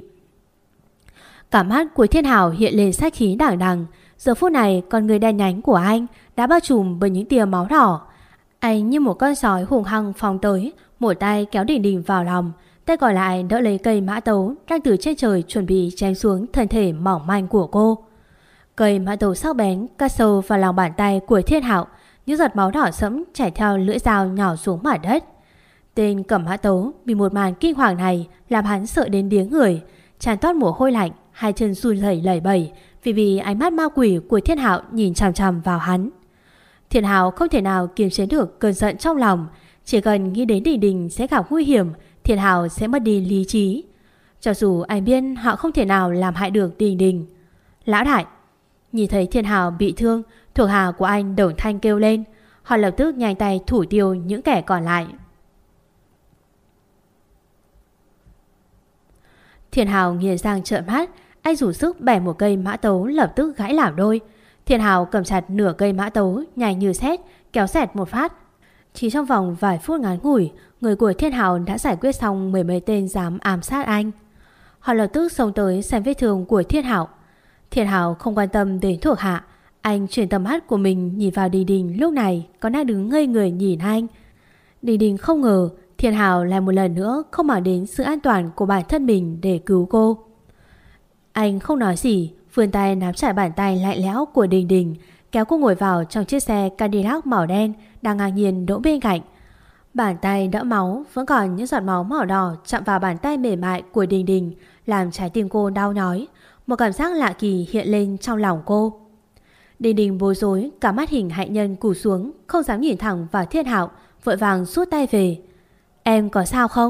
Cả mắt của Thiên Hạo hiện lên sát khí đằng đằng. Giờ phút này con người đen nhánh của anh đã bao trùm bởi những tia máu đỏ. Anh như một con sói hùng hăng phóng tới, một tay kéo Đình Đình vào lòng, tay còn lại đỡ lấy cây mã tấu đang từ trên trời chuẩn bị chém xuống thân thể mỏng manh của cô. Cây mã tấu sắc bén cắt sâu vào lòng bàn tay của Thiên Hạo, những giọt máu đỏ sẫm chảy theo lưỡi dao nhỏ xuống mặt đất. Tên cầm mã tấu bị một màn kinh hoàng này làm hắn sợ đến điếng người, tràn toát mồ hôi lạnh, hai chân run rẩy lẩy bẩy vì bị ánh mắt ma quỷ của Thiên Hạo nhìn chằm chằm vào hắn. Thiên Hạo không thể nào kiềm chế được cơn giận trong lòng, chỉ cần nghĩ đến Đình Đình sẽ gặp nguy hiểm, Thiên Hạo sẽ mất đi lý trí. Cho dù anh biết họ không thể nào làm hại được Đình Đình. Lão đại! Nhìn thấy Thiên Hạo bị thương, thuộc hạ của anh đồng thanh kêu lên. Họ lập tức nhanh tay thủ tiêu những kẻ còn lại. Thiên Hạo nghiến răng trợn mắt, anh dùng sức bẻ một cây mã tấu lập tức gãy làm đôi. Thiên Hạo cầm chặt nửa cây mã tấu nhanh như sét kéo xẹt một phát. Chỉ trong vòng vài phút ngắn ngủi, người của Thiên Hạo đã giải quyết xong mười mấy tên dám ám sát anh. Họ lập tức xông tới xem vết thương của Thiên Hạo. Thiên Hạo không quan tâm đến thuộc hạ, anh chuyển tầm mắt của mình nhìn vào Đình Đình lúc này còn đang đứng ngây người nhìn anh. Đình Đình không ngờ Thiên Hạo lại một lần nữa không màng đến sự an toàn của bản thân mình để cứu cô. Anh không nói gì, vươn tay nắm chặt bàn tay lạnh lẽo của Đình Đình, kéo cô ngồi vào trong chiếc xe Cadillac màu đen đang ngang nhiên đỗ bên cạnh. Bàn tay đẫm máu, vẫn còn những giọt máu màu đỏ chạm vào bàn tay mềm mại của Đình Đình, làm trái tim cô đau nhói. Một cảm giác lạ kỳ hiện lên trong lòng cô. Đình Đình bối rối, cả mắt hình hạnh nhân cụp xuống, không dám nhìn thẳng vào Thiên Hạo, vội vàng rút tay về. Em có sao không?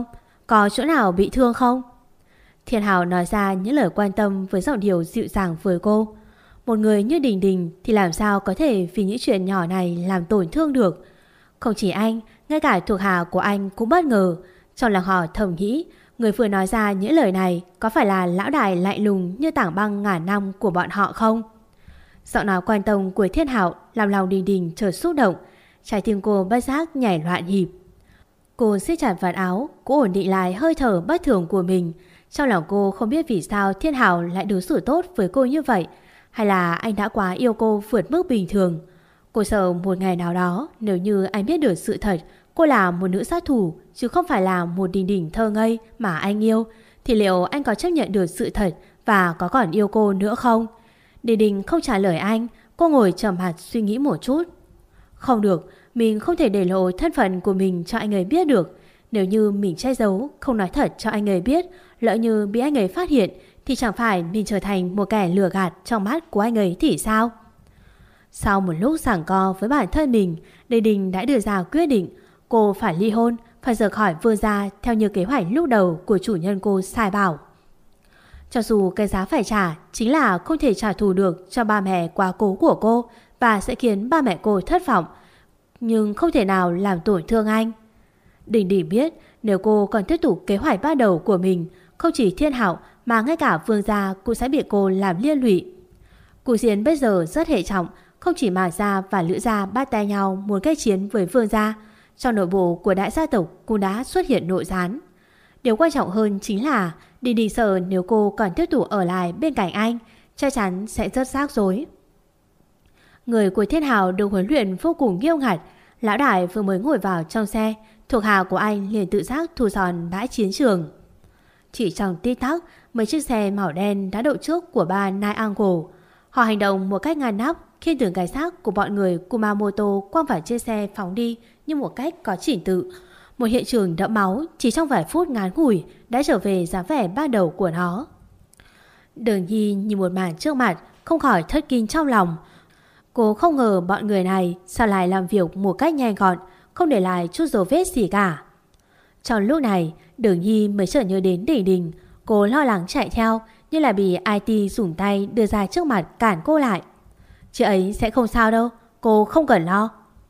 có chỗ nào bị thương không? Thiên Hào nói ra những lời quan tâm với giọng điệu dịu dàng với cô. Một người như Đình Đình thì làm sao có thể vì những chuyện nhỏ này làm tổn thương được. Không chỉ anh, ngay cả thuộc hạ của anh cũng bất ngờ. Trong lòng họ thầm nghĩ, người vừa nói ra những lời này có phải là lão đại lạnh lùng như tảng băng ngàn năm của bọn họ không? Giọng nói quan tâm của Thiên Hạo làm lòng Đình Đình chợt xúc động. Trái tim cô bất giác nhảy loạn nhịp. Cô siết chặt vạt áo, cô ổn định lại hơi thở bất thường của mình. Trong lòng cô không biết vì sao Thiên Hạo lại đối xử tốt với cô như vậy, hay là anh đã quá yêu cô vượt mức bình thường. Cô sợ một ngày nào đó, nếu như anh biết được sự thật cô là một nữ sát thủ chứ không phải là một Đình Đình thơ ngây mà anh yêu, thì liệu anh có chấp nhận được sự thật và có còn yêu cô nữa không? Đình Đình không trả lời anh. Cô ngồi trầm mặt suy nghĩ một chút. Không được, mình không thể để lộ thân phận của mình cho anh ấy biết được. Nếu như mình che giấu, không nói thật cho anh ấy biết, lỡ như bị anh ấy phát hiện, thì chẳng phải mình trở thành một kẻ lừa gạt trong mắt của anh ấy thì sao? Sau một lúc giằng co với bản thân mình, Đình Đình đã đưa ra quyết định. Cô phải ly hôn, phải rời khỏi Vương gia theo như kế hoạch lúc đầu của chủ nhân cô sai bảo. Cho dù cái giá phải trả chính là không thể trả thù được cho ba mẹ quá cố của cô và sẽ khiến ba mẹ cô thất vọng, nhưng không thể nào làm tổn thương anh. Đình Đình biết nếu cô còn tiếp tục kế hoạch ban đầu của mình, không chỉ Thiên Hạo mà ngay cả Vương gia cũng sẽ bị cô làm liên lụy. Cục diện bây giờ rất hệ trọng, không chỉ Mạc gia và Lữ gia bắt tay nhau muốn gây chiến với Vương gia, trong nội bộ của đại gia tộc cũng đã xuất hiện nội gián. Điều quan trọng hơn chính là Đình Đình sợ nếu cô còn tiếp tục ở lại bên cạnh anh, chắc chắn sẽ rất rắc rối. Người của Thiên Hào được huấn luyện vô cùng nghiêm ngặt. Lão đại vừa mới ngồi vào trong xe, thuộc hạ của anh liền tự giác thu dọn bãi chiến trường. Chỉ trong tích tắc, mấy chiếc xe màu đen đã đậu trước của ba Night Angle. Họ hành động một cách ngăn nắp khi từng cái xác của bọn người Kumamoto quăng vào chiếc xe phóng đi như một cách có chỉnh tự. Một hiện trường đẫm máu chỉ trong vài phút ngắn ngủi đã trở về dáng vẻ ban đầu của nó. Đường Nhi nhìn một màn trước mặt không khỏi thất kinh trong lòng. Cô không ngờ bọn người này sao lại làm việc một cách nhanh gọn, không để lại chút dấu vết gì cả. Trong lúc này, Đường Nhi mới chợt nhớ đến Đình Đình. Cô lo lắng chạy theo, nhưng là bị IT dùng tay đưa ra trước mặt cản cô lại. Chị ấy sẽ không sao đâu, cô không cần lo.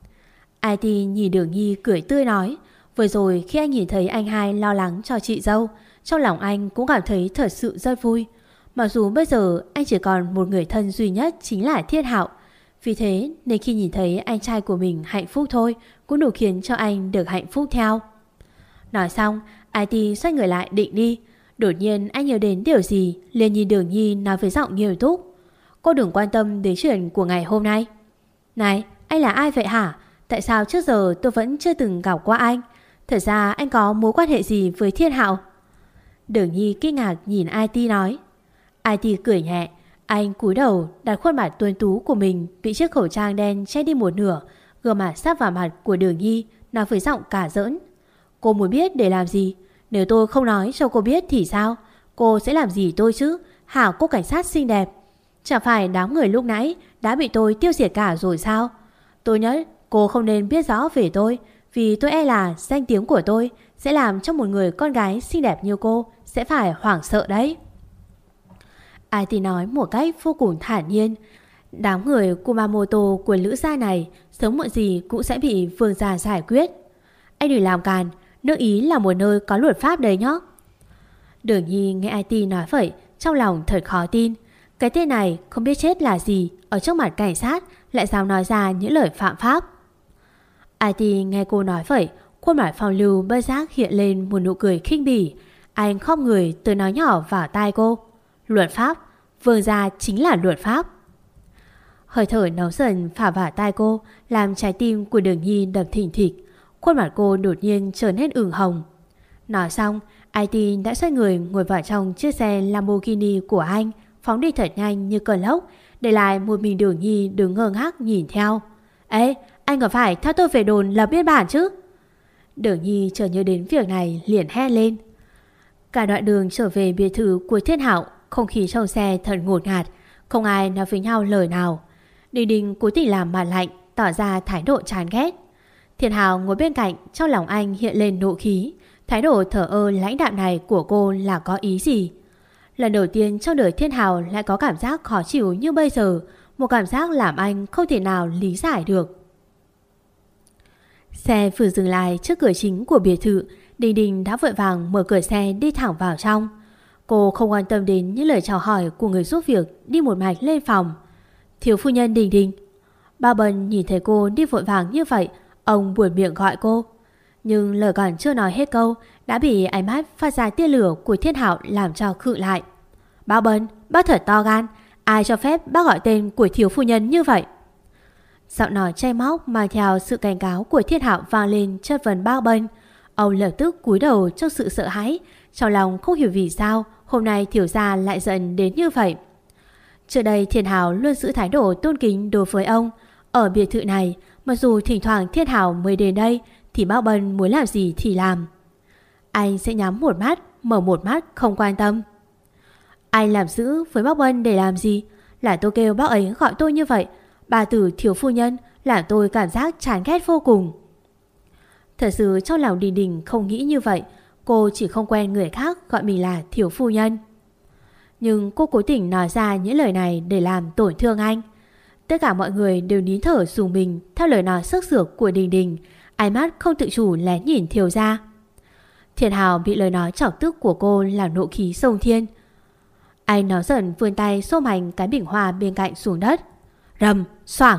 IT nhìn Đường Nhi cười tươi nói. Vừa rồi khi anh nhìn thấy anh hai lo lắng cho chị dâu, trong lòng anh cũng cảm thấy thật sự rất vui. Mặc dù bây giờ anh chỉ còn một người thân duy nhất chính là Thiên Hạo. Vì thế nên khi nhìn thấy anh trai của mình hạnh phúc thôi cũng đủ khiến cho anh được hạnh phúc theo. Nói xong, IT xoay người lại định đi. Đột nhiên anh nhớ đến điều gì, liền nhìn Đường Nhi nói với giọng nghiêm túc. Cô đừng quan tâm đến chuyện của ngày hôm nay. Này, anh là ai vậy hả? Tại sao trước giờ tôi vẫn chưa từng gặp qua anh? Thật ra anh có mối quan hệ gì với Thiên Hạo? Đường Nhi kinh ngạc nhìn IT nói. IT cười nhẹ. Anh cúi đầu đặt khuôn mặt tuấn tú của mình bị chiếc khẩu trang đen che đi một nửa, gương mặt sát vào mặt của Đường Nhi, nói với giọng cả giỡn. Cô muốn biết để làm gì? Nếu tôi không nói cho cô biết thì sao? Cô sẽ làm gì tôi chứ? Hả cô cảnh sát xinh đẹp? Chẳng phải đám người lúc nãy đã bị tôi tiêu diệt cả rồi sao? Tôi nhất cô không nên biết rõ về tôi, vì tôi e là danh tiếng của tôi sẽ làm cho một người con gái xinh đẹp như cô sẽ phải hoảng sợ đấy. IT nói một cách vô cùng thản nhiên. Đám người Kumamoto của Lữ gia này sớm muộn gì cũng sẽ bị Vương gia giải quyết. Anh đừng làm càn, nước Ý là một nơi có luật pháp đấy nhá. Đường Nhi nghe IT nói vậy, trong lòng thật khó tin. Cái tên này không biết chết là gì, ở trước mặt cảnh sát lại dám nói ra những lời phạm pháp. IT nghe cô nói vậy, khuôn mặt phong lưu bất giác hiện lên một nụ cười khinh bỉ. Anh khom người tới nói nhỏ vào tai cô. Luật pháp, Vương gia chính là luật pháp. Hơi thở nóng dần phả vào tai cô, làm trái tim của Đường Nhi đập thình thịch. Khuôn mặt cô đột nhiên trở nên ửng hồng. Nói xong, IT đã xoay người ngồi vào trong chiếc xe Lamborghini của anh, phóng đi thật nhanh như cơn lốc, để lại một mình Đường Nhi đứng ngơ ngác nhìn theo. Ê, anh có phải theo tôi về đồn lập biên bản chứ? Đường Nhi chợt nhớ đến việc này liền hét lên. Cả đoạn đường trở về biệt thự của Thiên Hạo, không khí trong xe thật ngột ngạt, không ai nói với nhau lời nào. Đình Đình cố tình làm mặt lạnh, tỏ ra thái độ chán ghét. Thiên Hạo ngồi bên cạnh, trong lòng anh hiện lên nộ khí. Thái độ thờ ơ lãnh đạm này của cô là có ý gì? Lần đầu tiên trong đời Thiên Hào lại có cảm giác khó chịu như bây giờ, một cảm giác làm anh không thể nào lý giải được. Xe vừa dừng lại trước cửa chính của biệt thự, Đình Đình đã vội vàng mở cửa xe đi thẳng vào trong. Cô không quan tâm đến những lời chào hỏi của người giúp việc, đi một mạch lên phòng. Thiếu phu nhân Đình Đình. Ba Bân nhìn thấy cô đi vội vàng như vậy, ông buột miệng gọi cô. Nhưng lời còn chưa nói hết câu đã bị ánh mắt phát ra tia lửa của Thiên Hạo làm cho khựng lại. Ba Bân, bác thật to gan, ai cho phép bác gọi tên của thiếu phu nhân như vậy? Giọng nói chai móc mang theo sự cảnh cáo của Thiên Hạo vang lên chất vấn Ba Bân. Ông lập tức cúi đầu trong sự sợ hãi, trong lòng không hiểu vì sao hôm nay thiếu gia lại giận đến như vậy. Trước đây Thiên Hạo luôn giữ thái độ tôn kính đối với ông. Ở biệt thự này, mặc dù thỉnh thoảng Thiên Hạo mới đến đây thì Bác Bân muốn làm gì thì làm. Anh sẽ nhắm một mắt, mở một mắt không quan tâm. Anh làm giữ với Bác Bân để làm gì? Là tôi kêu bác ấy gọi tôi như vậy. Bà tử thiếu phu nhân làm tôi cảm giác chán ghét vô cùng. Thật sự trong lòng Đình Đình không nghĩ như vậy. Cô chỉ không quen người khác gọi mình là thiếu phu nhân. Nhưng cô cố tình nói ra những lời này để làm tổn thương anh. Tất cả mọi người đều nín thở dùng mình theo lời nói sức sược của Đình Đình. Ánh mắt không tự chủ lén nhìn thiếu gia. Thiên Hào bị lời nói chọc tức của cô làm nộ khí sông thiên. Anh nói giận vươn tay xô mạnh cái bình hoa bên cạnh xuống đất. Rầm, xoảng.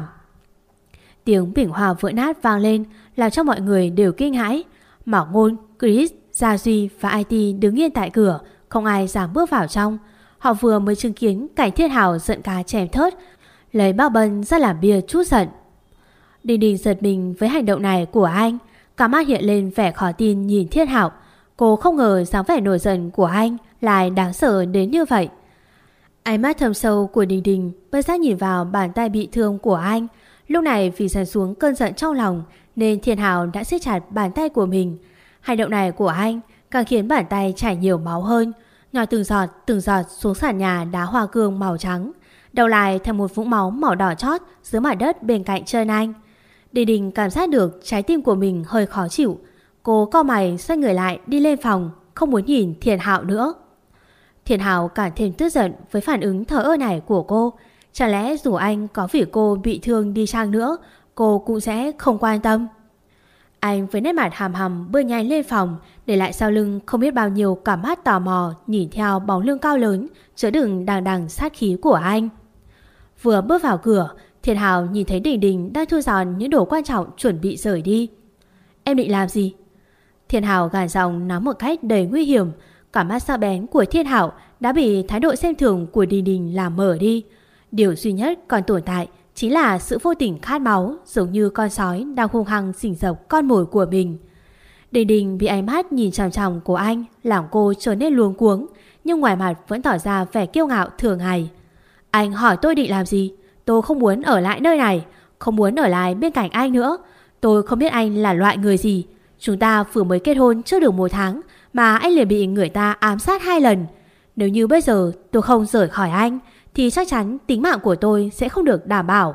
Tiếng bình hoa vỡ nát vang lên làm cho mọi người đều kinh hãi. Mạo Ngôn, Chris, Gia Duy và IT đứng yên tại cửa, không ai dám bước vào trong. Họ vừa mới chứng kiến cảnh Thiên Hào giận cá chém thớt, lấy Bác Bân ra làm bia chút giận. Đình Đình giật mình với hành động này của anh, cả mắt hiện lên vẻ khó tin nhìn Thiên Hạo. Cô không ngờ dáng vẻ nổi giận của anh lại đáng sợ đến như vậy. Ánh mắt thâm sâu của Đình Đình bất giác nhìn vào bàn tay bị thương của anh. Lúc này vì dần xuống cơn giận trong lòng nên Thiên Hạo đã siết chặt bàn tay của mình. Hành động này của anh càng khiến bàn tay chảy nhiều máu hơn, nhỏ từng giọt xuống sàn nhà đá hoa cương màu trắng, đầu lại thành một vũng máu màu đỏ chót dưới mặt đất bên cạnh chân anh. Đình Đình cảm giác được trái tim của mình hơi khó chịu. Cô cau mày xoay người lại đi lên phòng, không muốn nhìn Thiên Hạo nữa. Thiên Hạo càng thêm tức giận với phản ứng thờ ơ này của cô. Chả lẽ dù anh có vì cô bị thương đi chăng nữa, cô cũng sẽ không quan tâm. Anh với nét mặt hàm hầm bước nhanh lên phòng, để lại sau lưng không biết bao nhiêu cả mắt tò mò nhìn theo bóng lưng cao lớn chứa đựng đằng đằng sát khí của anh. Vừa bước vào cửa, Thiên Hào nhìn thấy Đình Đình đang thu dọn những đồ quan trọng chuẩn bị rời đi. Em định làm gì? Thiên Hào gàn giọng nói một cách đầy nguy hiểm. Cả mắt sắc bén của Thiên Hạo đã bị thái độ xem thường của Đình Đình làm mở đi. Điều duy nhất còn tồn tại chính là sự vô tình khát máu, giống như con sói đang hung hăng rình rập con mồi của mình. Đình Đình bị ánh mắt nhìn chằm chằm của anh làm cô trở nên luống cuống, nhưng ngoài mặt vẫn tỏ ra vẻ kiêu ngạo thường ngày. Anh hỏi tôi định làm gì? Tôi không muốn ở lại nơi này, không muốn ở lại bên cạnh anh nữa. Tôi không biết anh là loại người gì. Chúng ta vừa mới kết hôn chưa được 1 tháng mà anh liền bị người ta ám sát 2 lần. Nếu như bây giờ tôi không rời khỏi anh thì chắc chắn tính mạng của tôi sẽ không được đảm bảo.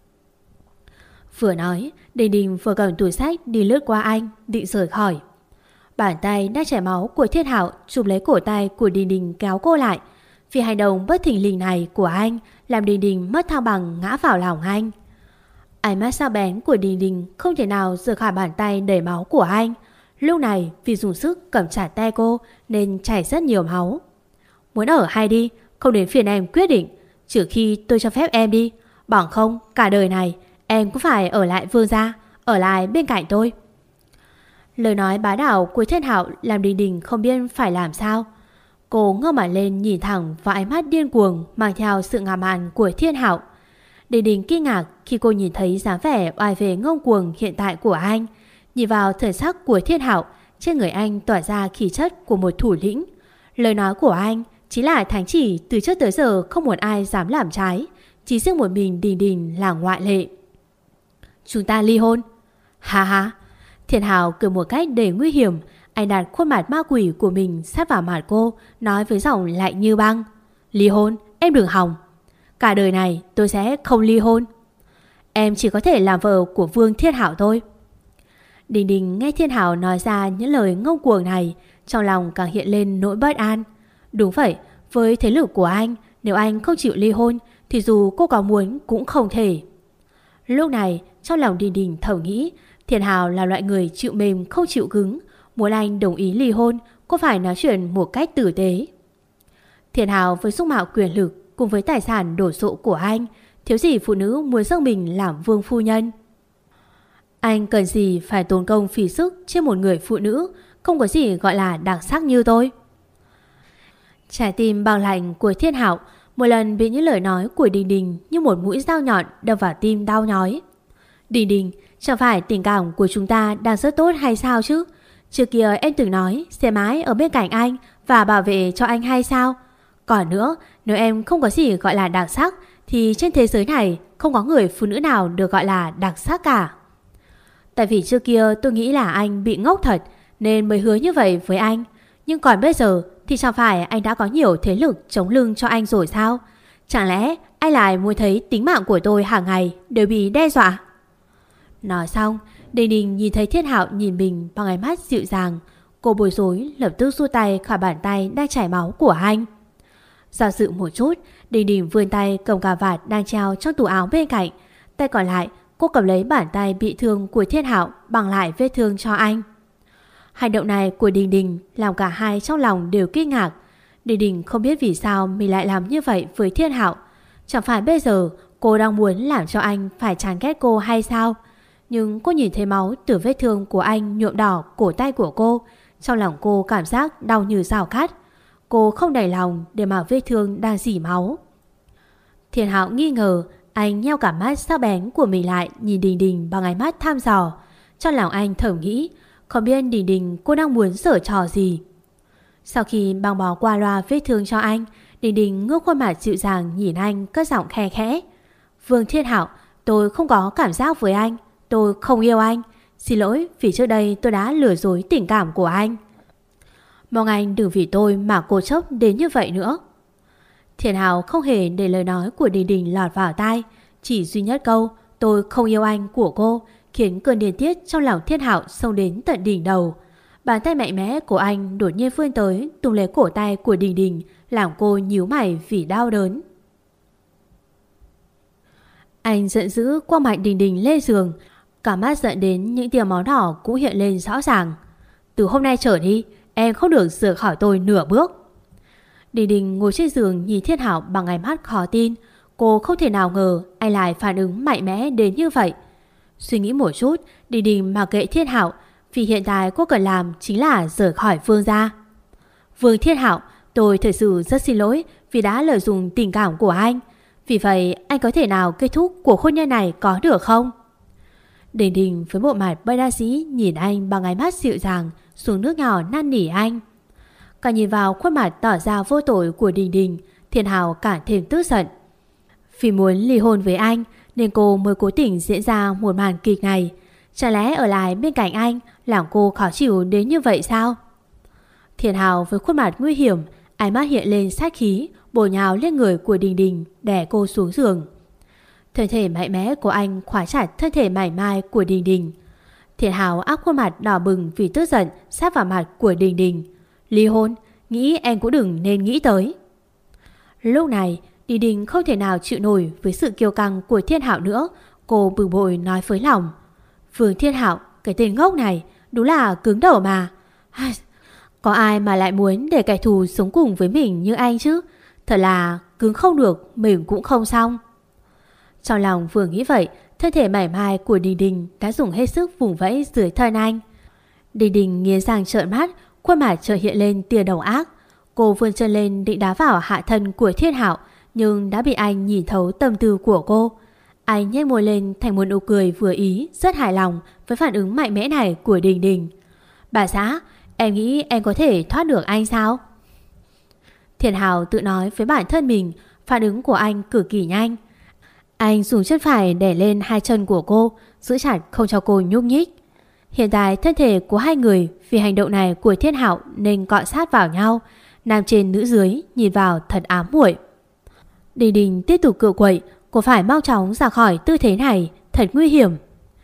Vừa nói, Đình Đình vừa cầm túi sách đi lướt qua anh, định rời khỏi. Bàn tay đã chảy máu của Thiên Hạo chụp lấy cổ tay của Đình Đình kéo cô lại. Vì hành động bất thình lình này của anh làm Đình Đình mất thăng bằng ngã vào lòng anh. Ánh mắt sắc bén của Đình Đình không thể nào rời khỏi bàn tay đầy máu của anh. Lúc này vì dùng sức cầm chặt tay cô nên chảy rất nhiều máu. Muốn ở hay đi, không đến phiền em quyết định. Trừ khi tôi cho phép em đi, bằng không cả đời này em cũng phải ở lại Vương gia, ở lại bên cạnh tôi. Lời nói bá đạo của Thiên Hạo làm Đình Đình không biết phải làm sao. Cô ngơ mặt lên nhìn thẳng vào ánh mắt điên cuồng mang theo sự ngạo mạn của Thiên Hạo. Đình Đình kinh ngạc khi cô nhìn thấy dáng vẻ oai vệ ngông cuồng hiện tại của anh. Nhìn vào thần sắc của Thiên Hạo, trên người anh tỏa ra khí chất của một thủ lĩnh. Lời nói của anh chính là thánh chỉ từ trước tới giờ không một ai dám làm trái, chỉ riêng một mình Đình Đình là ngoại lệ. Chúng ta ly hôn. Ha ha. Thiên Hạo cười một cách đầy nguy hiểm. Anh đặt khuôn mặt ma quỷ của mình sát vào mặt cô, nói với giọng lạnh như băng. Ly hôn? Em đừng hòng. Cả đời này tôi sẽ không ly hôn. Em chỉ có thể làm vợ của Vương Thiên Hạo thôi. Đình Đình nghe Thiên Hảo nói ra những lời ngông cuồng này, trong lòng càng hiện lên nỗi bất an. Đúng vậy, với thế lực của anh, nếu anh không chịu ly hôn thì dù cô có muốn cũng không thể. Lúc này trong lòng Đình Đình thầm nghĩ, Thiên Hảo là loại người chịu mềm không chịu cứng. Muốn anh đồng ý ly hôn, cô phải nói chuyện một cách tử tế. Thiên Hảo với dung mạo quyền lực cùng với tài sản đổ sộ của anh, thiếu gì phụ nữ muốn dâng mình làm vương phu nhân. Anh cần gì phải tốn công phí sức trên một người phụ nữ không có gì gọi là đặc sắc như tôi. Trái tim bằng lạnh của Thiên Hảo một lần bị những lời nói của Đình Đình như một mũi dao nhọn đâm vào tim đau nhói. Đình Đình, chẳng phải tình cảm của chúng ta đang rất tốt hay sao chứ? Trước kia em từng nói sẽ mãi ở bên cạnh anh và bảo vệ cho anh hay sao? Còn nữa, nếu em không có gì gọi là đặc sắc thì trên thế giới này không có người phụ nữ nào được gọi là đặc sắc cả. Tại vì trước kia tôi nghĩ là anh bị ngốc thật nên mới hứa như vậy với anh. Nhưng còn bây giờ thì chẳng phải anh đã có nhiều thế lực chống lưng cho anh rồi sao? Chẳng lẽ anh lại muốn thấy tính mạng của tôi hàng ngày đều bị đe dọa? Nói xong, Đình Đình nhìn thấy Thiên Hạo nhìn mình bằng ánh mắt dịu dàng. Cô bối rối lập tức giơ tay khỏi bàn tay đang chảy máu của anh. Do dự một chút, Đình Đình vươn tay cầm cà vạt đang treo trong tủ áo bên cạnh. Tay còn lại cô cầm lấy bàn tay bị thương của Thiên Hạo bằng lại vết thương cho anh. Hành động này của Đình Đình làm cả hai trong lòng đều kinh ngạc. Đình Đình không biết vì sao mình lại làm như vậy với Thiên Hạo. Chẳng phải bây giờ cô đang muốn làm cho anh phải chán ghét cô hay sao? Nhưng cô nhìn thấy máu từ vết thương của anh nhuộm đỏ cổ tay của cô. Trong lòng cô cảm giác đau như dao cắt. Cô không đành lòng để mà vết thương đang rỉ máu. Thiên Hạo nghi ngờ, anh nheo cả mắt sắc bén của mình lại nhìn Đình Đình bằng ánh mắt thăm dò. Trong lòng anh thầm nghĩ, không biết Đình Đình cô đang muốn giở trò gì. Sau khi băng bó qua loa vết thương cho anh, Đình Đình ngước khuôn mặt dịu dàng nhìn anh cất giọng khe khẽ. Vương Thiên Hạo, tôi không có cảm giác với anh. Tôi không yêu anh. Xin lỗi vì trước đây tôi đã lừa dối tình cảm của anh. Mong anh đừng vì tôi mà cố chấp đến như vậy nữa. Thiên Hạo không hề để lời nói của Đình Đình lọt vào tai. Chỉ duy nhất câu tôi không yêu anh của cô khiến cơn điên tiết trong lòng Thiên Hạo xông đến tận đỉnh đầu. Bàn tay mạnh mẽ của anh đột nhiên vươn tới túm lấy cổ tay của Đình Đình, làm cô nhíu mày vì đau đớn. Anh giận dữ quăng mạnh Đình Đình lên giường, cả mắt giận đến những tia máu đỏ cũng hiện lên rõ ràng. Từ hôm nay trở đi, em không được rời khỏi tôi nửa bước. Đình Đình ngồi trên giường nhìn Thiên Hạo bằng ánh mắt khó tin. Cô không thể nào ngờ anh lại phản ứng mạnh mẽ đến như vậy. Suy nghĩ một chút, Đình Đình mặc kệ Thiên Hạo, vì hiện tại cô cần làm chính là rời khỏi Vương gia. Vương Thiên Hạo, tôi thật sự rất xin lỗi vì đã lợi dụng tình cảm của anh. Vì vậy anh có thể nào kết thúc cuộc hôn nhân này có được không? Đình Đình với bộ mặt bất đắc dĩ nhìn anh bằng ánh mắt dịu dàng, xuống nước nhỏ năn nỉ anh. Cả nhìn vào khuôn mặt tỏ ra vô tội của Đình Đình, Thiên Hạo càng thêm tức giận. Vì muốn ly hôn với anh nên cô mới cố tình diễn ra một màn kịch này. Chả lẽ ở lại bên cạnh anh làm cô khó chịu đến như vậy sao? Thiên Hạo với khuôn mặt nguy hiểm, ánh mắt hiện lên sát khí, bổ nhào lên người của Đình Đình, đè cô xuống giường. Thân thể mạnh mẽ của anh khóa chặt thân thể mảnh mai của Đình Đình. Thiên Hạo áp khuôn mặt đỏ bừng vì tức giận sát vào mặt của Đình Đình. Ly hôn, nghĩ em cũng đừng nên nghĩ tới. Lúc này Đình Đình không thể nào chịu nổi với sự kiêu căng của Thiên Hạo nữa. Cô bực bội nói với lòng: Vương Thiên Hạo, cái tên ngốc này đúng là cứng đầu mà. Có ai mà lại muốn để kẻ thù sống cùng với mình như anh chứ? Thật là cứng không được, mềm cũng không xong. Trong lòng vừa nghĩ vậy, thân thể mảnh mai của Đình Đình đã dùng hết sức vùng vẫy dưới thân anh. Đình Đình nghiến răng trợn mắt, khuôn mặt chợt hiện lên tia độc ác. Cô vươn chân lên định đá vào hạ thân của Thiên Hạo, nhưng đã bị anh nhìn thấu tâm tư của cô. Anh nhếch môi lên thành một nụ cười vừa ý, rất hài lòng với phản ứng mạnh mẽ này của Đình Đình. Bà xã, em nghĩ em có thể thoát được anh sao? Thiên Hạo tự nói với bản thân mình, phản ứng của anh cực kỳ nhanh. Anh dùng chân phải đè lên hai chân của cô, giữ chặt không cho cô nhúc nhích. Hiện tại thân thể của hai người vì hành động này của Thiên Hạo nên cọ sát vào nhau, nam trên nữ dưới nhìn vào thật ám muội. Đình Đình tiếp tục cựa quậy, cô phải mau chóng ra khỏi tư thế này, thật nguy hiểm.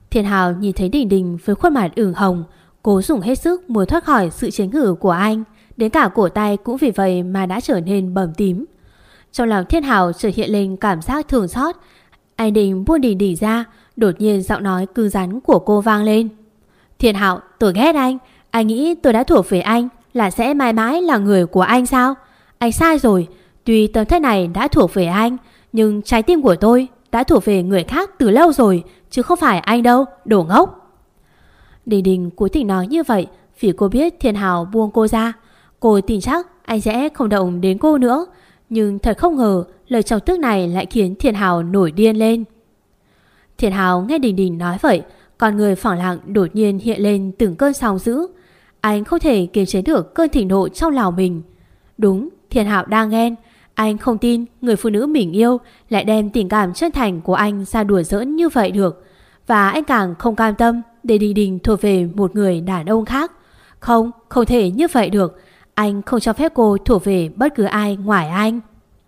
Thiên Hào nhìn thấy Đình Đình với khuôn mặt ửng hồng, cố dùng hết sức muốn thoát khỏi sự chế ngự của anh, đến cả cổ tay cũng vì vậy mà đã trở nên bầm tím. Trong lòng Thiên Hào chợt hiện lên cảm giác thương xót. Anh định buông Đình Đình ra, đột nhiên giọng nói cứng rắn của cô vang lên. Thiên Hào, tôi ghét anh. Anh nghĩ tôi đã thuộc về anh là sẽ mãi mãi là người của anh sao? Anh sai rồi. Tuy tấm thân này đã thuộc về anh, nhưng trái tim của tôi đã thuộc về người khác từ lâu rồi, chứ không phải anh đâu, đồ ngốc. Đình Đình cố tình nói như vậy vì cô biết Thiên Hào buông cô ra. Cô tin chắc anh sẽ không động đến cô nữa. Nhưng thật không ngờ lời chọc tức này lại khiến Thiên Hào nổi điên lên. Thiên Hào nghe Đình Đình nói vậy, con người phẳng lặng đột nhiên hiện lên từng cơn sóng dữ. Anh không thể kiềm chế được cơn thịnh nộ trong lòng mình. Đúng, Thiên Hào đang ghen. Anh không tin người phụ nữ mình yêu lại đem tình cảm chân thành của anh ra đùa giỡn như vậy được. Và anh càng không cam tâm để Đình Đình thuộc về một người đàn ông khác. Không, không thể như vậy được. Anh không cho phép cô thuộc về bất cứ ai ngoài anh.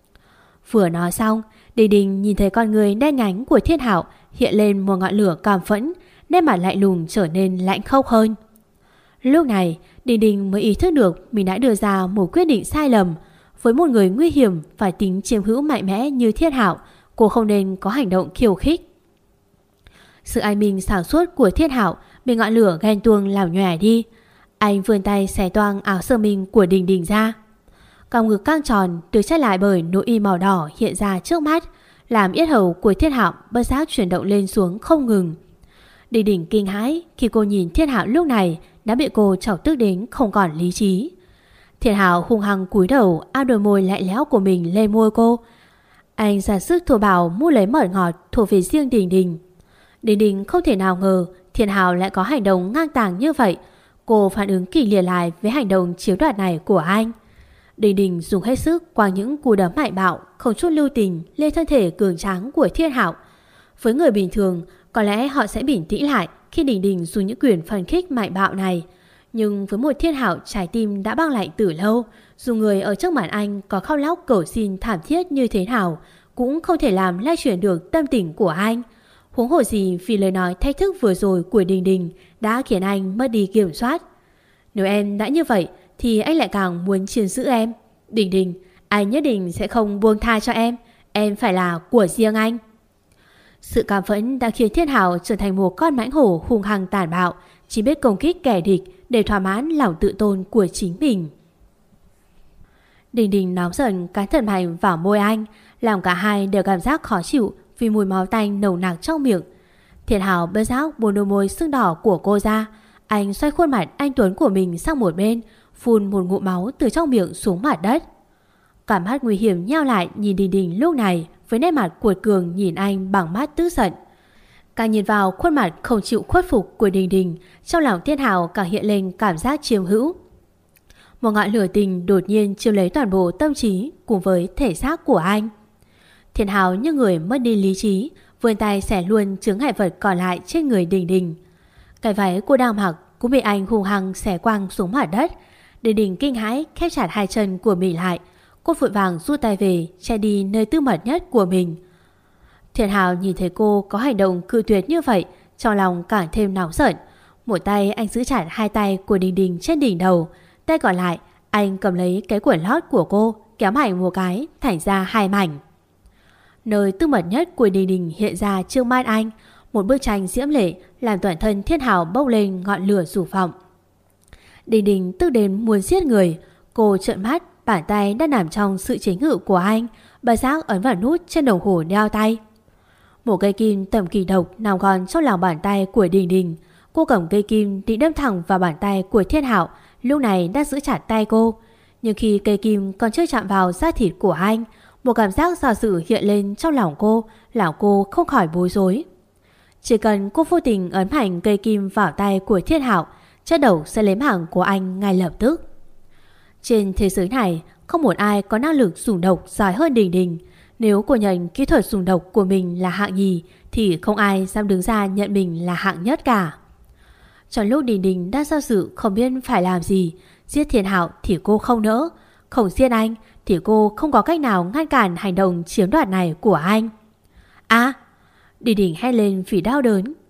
Vừa nói xong, Đình Đình nhìn thấy con người đen nhánh của Thiên Hạo hiện lên một ngọn lửa cảm phẫn, nét mặt lạnh lùng trở nên lạnh khốc hơn. Lúc này, Đình Đình mới ý thức được mình đã đưa ra một quyết định sai lầm. Với một người nguy hiểm và tính chiếm hữu mạnh mẽ như Thiên Hạo, cô không nên có hành động khiêu khích. Sự anh minh sáng suốt của Thiên Hạo bị ngọn lửa ghen tuông làm nhòe đi. Anh vươn tay xé toang áo sơ mi của Đình Đình ra. Còng ngực căng tròn được che lại bởi nội y màu đỏ hiện ra trước mắt, làm yết hầu của Thiên Hạo bất giác chuyển động lên xuống không ngừng. Đình Đình kinh hãi khi cô nhìn Thiên Hạo lúc này đã bị cô chọc tức đến không còn lý trí. Thiên Hạo hung hăng cúi đầu áp đôi môi lạnh lẽo của mình lên môi cô. Anh ra sức thô bạo mua lấy mật ngọt thuộc về riêng Đình Đình. Đình Đình không thể nào ngờ Thiên Hạo lại có hành động ngang tàng như vậy. Cô phản ứng kịch liệt lại với hành động chiếm đoạt này của anh. Đình Đình dùng hết sức qua những cú đấm mạnh bạo không chút lưu tình lên thân thể cường tráng của Thiên Hạo. Với người bình thường, có lẽ họ sẽ bình tĩnh lại khi Đình Đình dùng những quyền phản kích mạnh bạo này. Nhưng với một Thiên Hạo trái tim đã băng lạnh từ lâu, dù người ở trước mặt anh có khóc lóc cầu xin thảm thiết như thế nào, cũng không thể làm lay chuyển được tâm tình của anh. Huống hồ gì vì lời nói thách thức vừa rồi của Đình Đình đã khiến anh mất đi kiểm soát. Nếu em đã như vậy thì anh lại càng muốn chiếm giữ em. Đình Đình, anh nhất định sẽ không buông tha cho em phải là của riêng anh. Sự cảm phẫn đã khiến Thiên Hạo trở thành một con mãnh hổ hung hăng tàn bạo, chỉ biết công kích kẻ địch để thỏa mãn lòng tự tôn của chính mình. Đình Đình nóng giận cắn thật mạnh vào môi anh, làm cả hai đều cảm giác khó chịu vì mùi máu tanh nồng nặc trong miệng. Thiên Hạo bất giác buông đôi môi sưng đỏ của cô ra. Anh xoay khuôn mặt anh tuấn của mình sang một bên, phun một ngụm máu từ trong miệng xuống mặt đất. Cảm mắt nguy hiểm nheo lại nhìn Đình Đình lúc này với nét mặt cuột cường nhìn anh bằng mắt tức giận. Càng nhìn vào khuôn mặt không chịu khuất phục của Đình Đình, trong lòng Thiên Hạo càng hiện lên cảm giác chiếm hữu. Một ngọn lửa tình đột nhiên chiếm lấy toàn bộ tâm trí cùng với thể xác của anh. Thiên Hạo như người mất đi lý trí, vươn tay xẻ luôn chướng ngại vật còn lại trên người Đình Đình. Cái váy cô đang mặc cũng bị anh hung hăng xẻ quăng xuống mặt đất. Đình Đình kinh hãi khép chặt hai chân của mình lại. Cô vội vàng rút tay về che đi nơi tư mật nhất của mình. Thiên Hạo nhìn thấy cô có hành động cự tuyệt như vậy, trong lòng càng thêm nóng giận. Một tay anh giữ chặt hai tay của Đình Đình trên đỉnh đầu, tay còn lại anh cầm lấy cái quần lót của cô, kéo mạnh một cái thành ra hai mảnh. Nơi tư mật nhất của Đình Đình hiện ra trước mắt anh, một bức tranh diễm lệ làm toàn thân Thiên Hạo bốc lên ngọn lửa rủ vọng. Đình Đình tức đến muốn giết người. Cô trợn mắt, bàn tay đang nằm trong sự chế ngự của anh, bà giác ấn vào nút trên đồng hồ đeo tay. Một cây kim tầm kỳ độc nằm gọn trong lòng bàn tay của Đình Đình. Cô cầm cây kim định đâm thẳng vào bàn tay của Thiên Hạo, lúc này đã giữ chặt tay cô. Nhưng khi cây kim còn chưa chạm vào da thịt của anh, một cảm giác do dự hiện lên trong lòng cô, làm cô không khỏi bối rối. Chỉ cần cô vô tình ấn mạnh cây kim vào tay của Thiên Hạo, chất độc sẽ lấy mạng của anh ngay lập tức. Trên thế giới này, không một ai có năng lực dùng độc giỏi hơn Đình Đình. Nếu cô nhận kỹ thuật dùng độc của mình là hạng nhì, thì không ai dám đứng ra nhận mình là hạng nhất cả. Trong lúc Đình Đình đang do dự không biết phải làm gì, giết Thiên Hạo thì cô không nỡ, không giết anh thì cô không có cách nào ngăn cản hành động chiếm đoạt này của anh. À! Đình Đình hét lên vì đau đớn.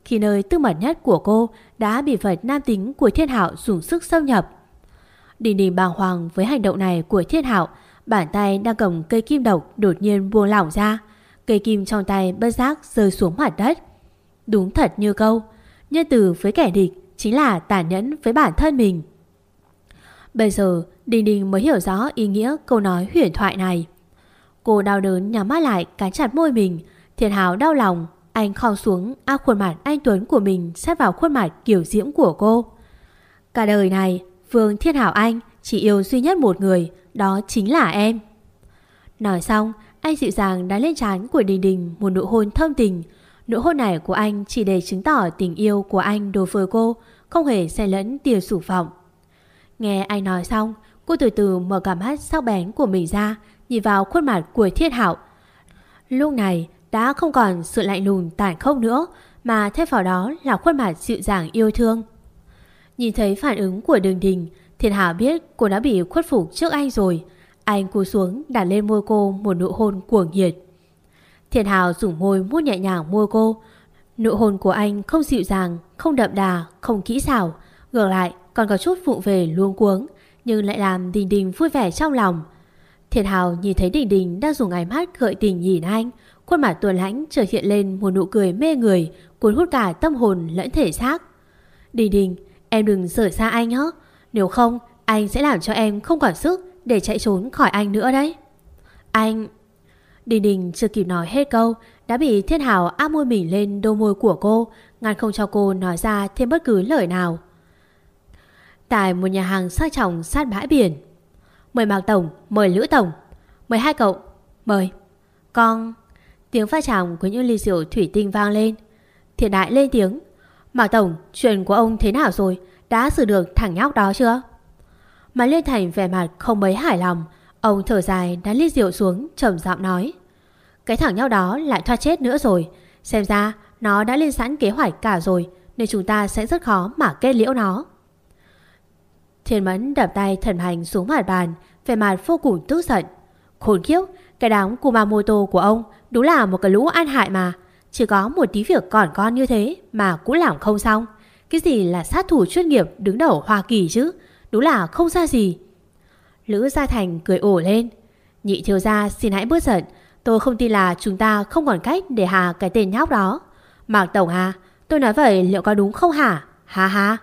khi nơi tư mật nhất của cô đã bị vật nam tính của Thiên Hạo dùng sức xâm nhập. Đình Đình bàng hoàng với hành động này của Thiên Hạo, bàn tay đang cầm cây kim độc đột nhiên buông lỏng ra. Cây kim trong tay bất giác rơi xuống mặt đất. Đúng thật như câu, nhân từ với kẻ địch chính là tàn nhẫn với bản thân mình. Bây giờ Đình Đình mới hiểu rõ ý nghĩa câu nói huyền thoại này. Cô đau đớn nhắm mắt lại, cắn chặt môi mình. Thiên Hạo đau lòng, anh khom xuống áp khuôn mặt anh tuấn của mình sát vào khuôn mặt kiểu diễm của cô. Cả đời này Vương Thiên Hạo anh chỉ yêu duy nhất một người, đó chính là em. Nói xong, anh dịu dàng đá lên trán của Đình Đình một nụ hôn thơm tình. Nụ hôn này của anh chỉ để chứng tỏ tình yêu của anh đối với cô không hề xen lẫn tia sủ vọng. Nghe anh nói xong, cô từ từ mở cặp mắt sắc bén của mình ra, nhìn vào khuôn mặt của Thiên Hạo. Lúc này đã không còn sự lạnh lùng tàn khốc nữa, mà thay vào đó là khuôn mặt dịu dàng yêu thương. Nhìn thấy phản ứng của Đình Đình, Thiên Hạo biết cô đã bị khuất phục trước anh rồi. Anh cúi xuống đặt lên môi cô một nụ hôn cuồng nhiệt. Thiên Hạo dùng môi vuốt nhẹ nhàng môi cô. Nụ hôn của anh không dịu dàng, không đậm đà, không kỹ xảo, ngược lại còn có chút vụng về luống cuống, nhưng lại làm Đình Đình vui vẻ trong lòng. Thiên Hạo nhìn thấy Đình Đình đang dùng ánh mắt gợi tình nhìn anh, khuôn mặt tuấn lãnh chợt hiện lên một nụ cười mê người, cuốn hút cả tâm hồn lẫn thể xác. Đình Đình, em đừng rời xa anh nhé, nếu không anh sẽ làm cho em không còn sức để chạy trốn khỏi anh nữa đấy. Anh... Đình Đình chưa kịp nói hết câu đã bị Thiên Hạo áp môi mình lên đôi môi của cô, ngăn không cho cô nói ra thêm bất cứ lời nào. Tại một nhà hàng sang trọng sát bãi biển. Mời Mạc Tổng, mời Lữ Tổng, mời hai cậu, mời. Con... Tiếng pha tràng của những ly rượu thủy tinh vang lên. Thiện Đại lên tiếng. Mạc Tổng, chuyện của ông thế nào rồi? Đã xử được thằng nhóc đó chưa? Mà Liên Thành vẻ mặt không mấy hài lòng. Ông thở dài đặt ly rượu xuống, trầm giọng nói. Cái thằng nhóc đó lại thoát chết nữa rồi. Xem ra nó đã lên sẵn kế hoạch cả rồi, nên chúng ta sẽ rất khó mà kết liễu nó. Thiên Mẫn đập tay thần hành xuống mặt bàn, vẻ mặt vô cùng tức giận. Khốn kiếp, cái đám Kumamoto của ông đúng là một cái lũ ăn hại mà. Chỉ có một tí việc còn con như thế mà cũng làm không xong. Cái gì là sát thủ chuyên nghiệp đứng đầu Hoa Kỳ chứ, đúng là không ra gì. Lữ Gia Thành cười ổ lên. Nhị thiếu gia xin hãy bớt giận, tôi không tin là chúng ta không còn cách để hạ cái tên nhóc đó. Mạc Tổng à, tôi nói vậy liệu có đúng không hả? Ha ha.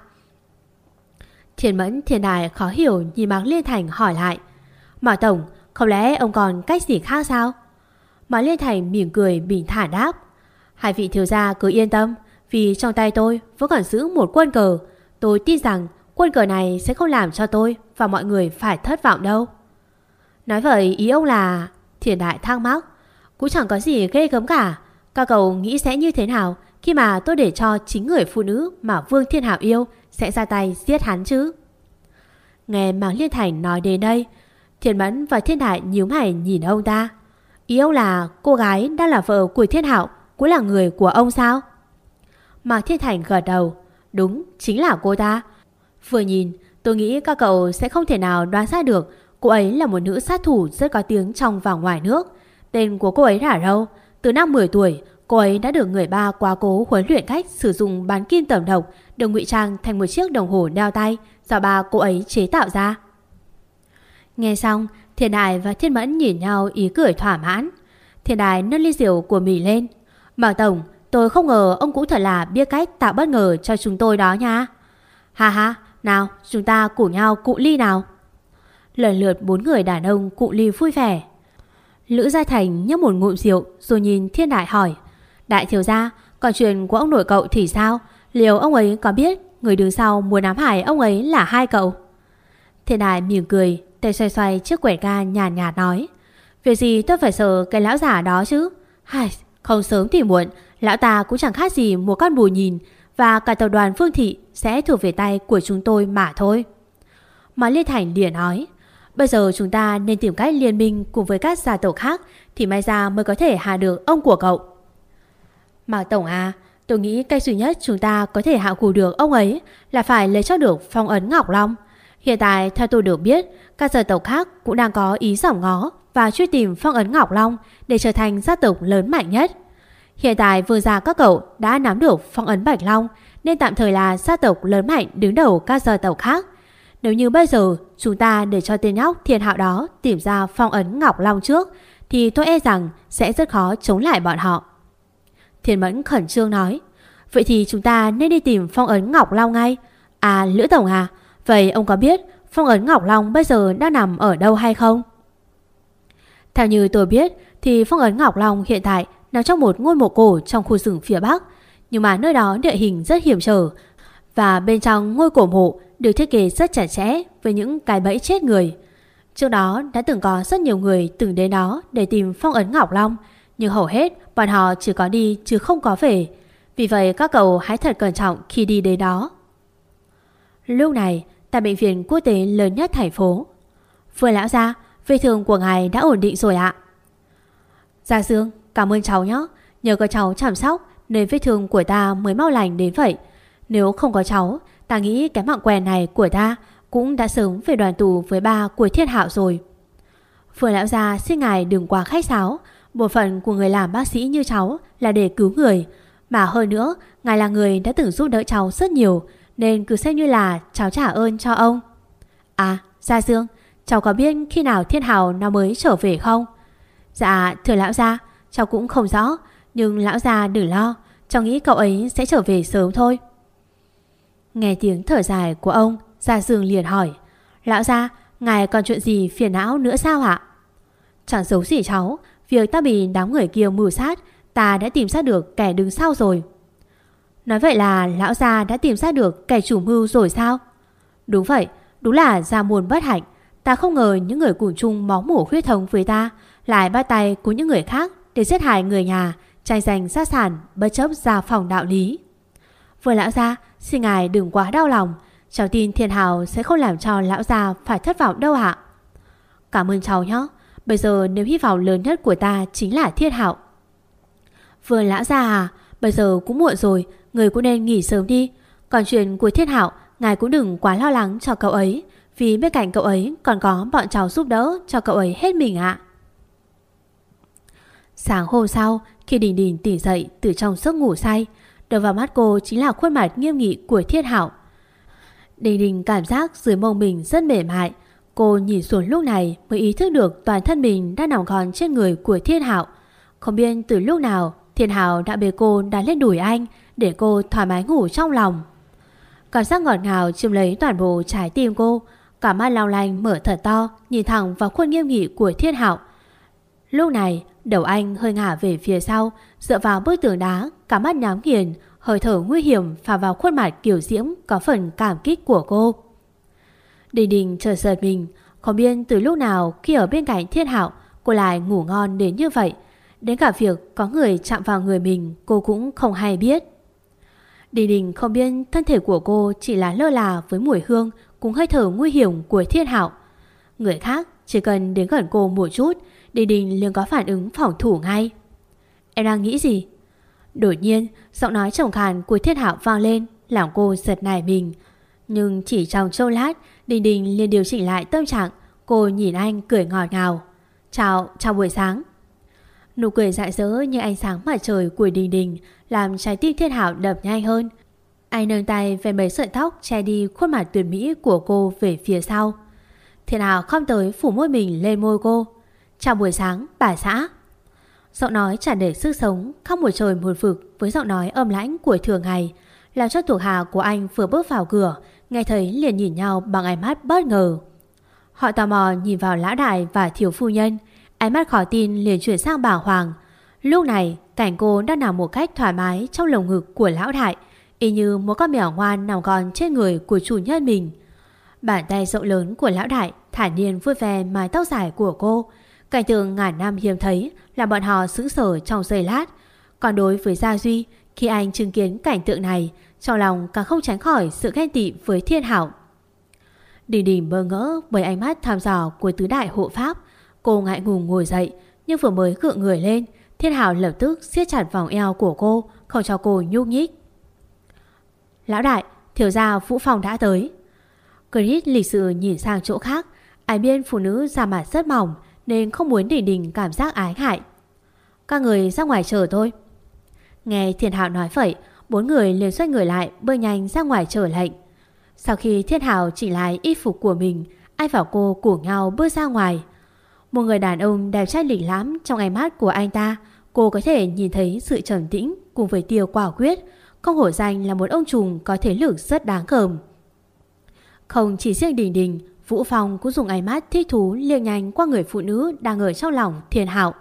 Thiên Mẫn Thiên Đại khó hiểu nhìn Mạc Liên Thành hỏi lại. Mạc Tổng, không lẽ ông còn cách gì khác sao? Mạc Liên Thành mỉm cười bình thản đáp. Hai vị thiếu gia cứ yên tâm, vì trong tay tôi vẫn còn giữ một quân cờ. Tôi tin rằng quân cờ này sẽ không làm cho tôi và mọi người phải thất vọng đâu. Nói vậy ý ông là... Thiên Đại thắc mắc. Cũng chẳng có gì ghê gớm cả. Các cậu nghĩ sẽ như thế nào khi mà tôi để cho chính người phụ nữ mà Vương Thiên Hạo yêu sẽ ra tay giết hắn chứ? Nghe Mạc Liên Thành nói đến đây, Thiên Mẫn và Thiên Đại nhíu mày nhìn ông ta. Ý ông là cô gái đang là vợ của Thiên Hạo cũng là người của ông sao? Mạc Thiên Thành gật đầu. Đúng, chính là cô ta. Vừa nhìn, tôi nghĩ các cậu sẽ không thể nào đoán ra được cô ấy là một nữ sát thủ rất có tiếng trong và ngoài nước. Tên của cô ấy là Râu. Từ năm 10 tuổi, cô ấy đã được người ba quá cố huấn luyện cách sử dụng bán kim tẩm độc được ngụy trang thành một chiếc đồng hồ đeo tay do ba cô ấy chế tạo ra. Nghe xong, Thiên Đại và Thiên Mẫn nhìn nhau ý cười thỏa mãn. Thiên Đại nâng ly rượu của mình lên. Mạc Tổng, tôi không ngờ ông cũng thật là biết cách tạo bất ngờ cho chúng tôi đó nha. Ha ha, nào chúng ta cùng nhau cụng ly nào. Lần lượt 4 người đàn ông cụng ly vui vẻ. Lữ Gia Thành nhấp một ngụm rượu rồi nhìn Thiên Đại hỏi. Đại thiếu gia, còn chuyện của ông nội cậu thì sao? Liệu ông ấy có biết người đứng sau muốn ám hại ông ấy là hai cậu? Thiên Đại mỉm cười, tay xoay xoay chiếc quẹt ga nhàn nhạt nói. Việc gì tôi phải sợ cái lão giả đó chứ? Hay, không sớm thì muộn, lão ta cũng chẳng khác gì một con bù nhìn, và cả tập đoàn Phương Thị sẽ thuộc về tay của chúng tôi mà thôi. Mà Liên Thành liền nói. Bây giờ chúng ta nên tìm cách liên minh cùng với các gia tộc khác thì may ra mới có thể hạ được ông của cậu. Mạc Tổng à, tôi nghĩ cách duy nhất chúng ta có thể hạ gục được ông ấy là phải lấy cho được phong ấn Ngọc Long. Hiện tại theo tôi được biết, các gia tộc khác cũng đang có ý giỏng ngó và truy tìm phong ấn Ngọc Long để trở thành gia tộc lớn mạnh nhất. Hiện tại Vương gia các cậu đã nắm được phong ấn Bạch Long, nên tạm thời là gia tộc lớn mạnh đứng đầu các gia tộc khác. Nếu như bây giờ chúng ta để cho tên nhóc Thiên Hạo đó tìm ra phong ấn Ngọc Long trước, thì tôi e rằng sẽ rất khó chống lại bọn họ. Thiên Mẫn khẩn trương nói. Vậy thì chúng ta nên đi tìm phong ấn Ngọc Long ngay. À, Lữ Tổng à, vậy ông có biết phong ấn Ngọc Long bây giờ đang nằm ở đâu hay không? Theo như tôi biết thì phong ấn Ngọc Long hiện tại nằm trong một ngôi mộ cổ trong khu rừng phía Bắc. Nhưng mà nơi đó địa hình rất hiểm trở, và bên trong ngôi cổ mộ được thiết kế rất chặt chẽ với những cái bẫy chết người. Trước đó đã từng có rất nhiều người từng đến đó để tìm phong ấn Ngọc Long, nhưng hầu hết bọn họ chỉ có đi chứ không có về. Vì vậy các cậu hãy thật cẩn trọng khi đi đến đó. Lúc này tại bệnh viện quốc tế lớn nhất thành phố, Phương lão gia, vết thương của ngài đã ổn định rồi ạ. Gia Dương, cảm ơn cháu nhé. Nhờ có cháu chăm sóc nên vết thương của ta mới mau lành đến vậy. Nếu không có cháu, ta nghĩ cái mạng quèn này của ta cũng đã sớm về đoàn tù với ba của Thiên Hạo rồi. Phương lão gia xin ngài đừng quá khách sáo. Một phần của người làm bác sĩ như cháu là để cứu người, mà hơn nữa ngài là người đã từng giúp đỡ cháu rất nhiều, nên cứ xem như là cháu trả ơn cho ông. À, Gia Dương, cháu có biết khi nào Thiên Hạo nó mới trở về không? Dạ thưa lão gia, cháu cũng không rõ, nhưng lão gia đừng lo, cháu nghĩ cậu ấy sẽ trở về sớm thôi. Nghe tiếng thở dài của ông, Gia Dương liền hỏi. Lão gia, ngài còn chuyện gì phiền não nữa sao ạ? Chẳng giấu gì cháu, việc ta bị đám người kia mưu sát, ta đã tìm ra được kẻ đứng sau rồi. Nói vậy là lão gia đã tìm ra được kẻ chủ mưu rồi sao? Đúng vậy, đúng là gia môn bất hạnh. Ta không ngờ những người cùng chung máu mủ huyết thống với ta lại bắt tay của những người khác để giết hại người nhà, tranh giành gia sản bất chấp gia phòng đạo lý. Vừa lão gia, xin ngài đừng quá đau lòng. Cháu tin Thiên Hạo sẽ không làm cho lão gia phải thất vọng đâu ạ. Cảm ơn cháu nhé. Bây giờ nếu hy vọng lớn nhất của ta chính là Thiên Hạo. Vừa lão gia à, bây giờ cũng muộn rồi, người cũng nên nghỉ sớm đi. Còn chuyện của Thiên Hạo, ngài cũng đừng quá lo lắng cho cậu ấy, vì bên cạnh cậu ấy còn có bọn cháu giúp đỡ cho cậu ấy hết mình ạ. Sáng hôm sau, khi Đình Đình tỉnh dậy từ trong giấc ngủ say, đập vào mắt cô chính là khuôn mặt nghiêm nghị của Thiên Hạo. Đình Đình cảm giác dưới mông mình rất mềm mại. Cô nhìn xuống lúc này mới ý thức được toàn thân mình đang nằm gọn trên người của Thiên Hạo. Không biết từ lúc nào Thiên Hạo đã bế cô đặt lên đùi anh để cô thoải mái ngủ trong lòng. Cảm giác ngọt ngào chiếm lấy toàn bộ trái tim cô. Cả mắt long lanh mở thật to, nhìn thẳng vào khuôn nghiêm nghị của Thiên Hạo. Lúc này đầu anh hơi ngả về phía sau, dựa vào bức tường đá, cả mắt nhắm nghiền, hơi thở nguy hiểm phả vào khuôn mặt kiều diễm có phần cảm kích của cô. Đình Đình chợt giật mình, không biết từ lúc nào khi ở bên cạnh Thiên Hạo cô lại ngủ ngon đến như vậy. Đến cả việc có người chạm vào người mình cô cũng không hay biết. Đình Đình không biết thân thể của cô chỉ là lơ là với mùi hương cùng hơi thở nguy hiểm của Thiên Hạo. Người khác chỉ cần đến gần cô một chút, Đình Đình liền có phản ứng phòng thủ ngay. Em đang nghĩ gì? Đột nhiên giọng nói trầm khàn của Thiên Hạo vang lên, làm cô giật nảy mình. Nhưng chỉ trong chốc lát, Đình Đình liền điều chỉnh lại tâm trạng. Cô nhìn anh cười ngọt ngào. Chào buổi sáng. Nụ cười rạng rỡ như ánh sáng mặt trời của Đình Đình làm trái tim Thiên Hạo đập nhanh hơn. Anh nâng tay về mấy sợi tóc che đi khuôn mặt tuyệt mỹ của cô về phía sau. Thiên Hạo khom tới phủ môi mình lên môi cô. Chào buổi sáng bà xã. Giọng nói tràn đầy sức sống, khác một trời một vực với giọng nói âm lãnh của thường ngày, làm cho thuộc hạ của anh vừa bước vào cửa nghe thấy liền nhìn nhau bằng ánh mắt bất ngờ. Họ tò mò nhìn vào lão đại và thiếu phu nhân, ánh mắt khó tin liền chuyển sang bà Hoàng. Lúc này cảnh cô đang nằm một cách thoải mái trong lồng ngực của lão đại, y như một con mèo ngoan nằm gọn trên người của chủ nhân mình. Bàn tay rộng lớn của lão đại thản nhiên vuốt ve mái tóc dài của cô. Cảnh tượng ngàn năm hiếm thấy làm bọn họ sững sờ trong giây lát. Còn đối với Gia Duy, khi anh chứng kiến cảnh tượng này, trong lòng càng không tránh khỏi sự ghen tị với Thiên Hạo. Đình Đình bơ ngỡ bởi ánh mắt thăm dò của tứ đại hộ pháp. Cô ngại ngùng ngồi dậy, nhưng vừa mới gượng người lên, Thiên Hạo lập tức siết chặt vòng eo của cô, không cho cô nhúc nhích. Lão đại, thiếu gia Vũ Phong đã tới. Chris lịch sự nhìn sang chỗ khác. Ai biết phụ nữ da mặt rất mỏng nên không muốn Đình Đình cảm giác ái ngại. Các người ra ngoài chờ tôi. Nghe Thiên Hạo nói vậy, bốn người liền xoay người lại bước nhanh ra ngoài chờ lệnh. Sau khi Thiên Hạo chỉnh lại y phục của mình, anh và cô cùng nhau bước ra ngoài. Một người đàn ông đẹp trai lịch lãm, trong ánh mắt của anh ta cô có thể nhìn thấy sự trầm tĩnh cùng với tia quả quyết, không hổ danh là một ông trùm có thế lực rất đáng gờm. Không chỉ riêng Đình Đình, Vũ Phong cũng dùng ánh mắt thích thú liếc nhanh qua người phụ nữ đang ở trong lòng Thiên Hạo.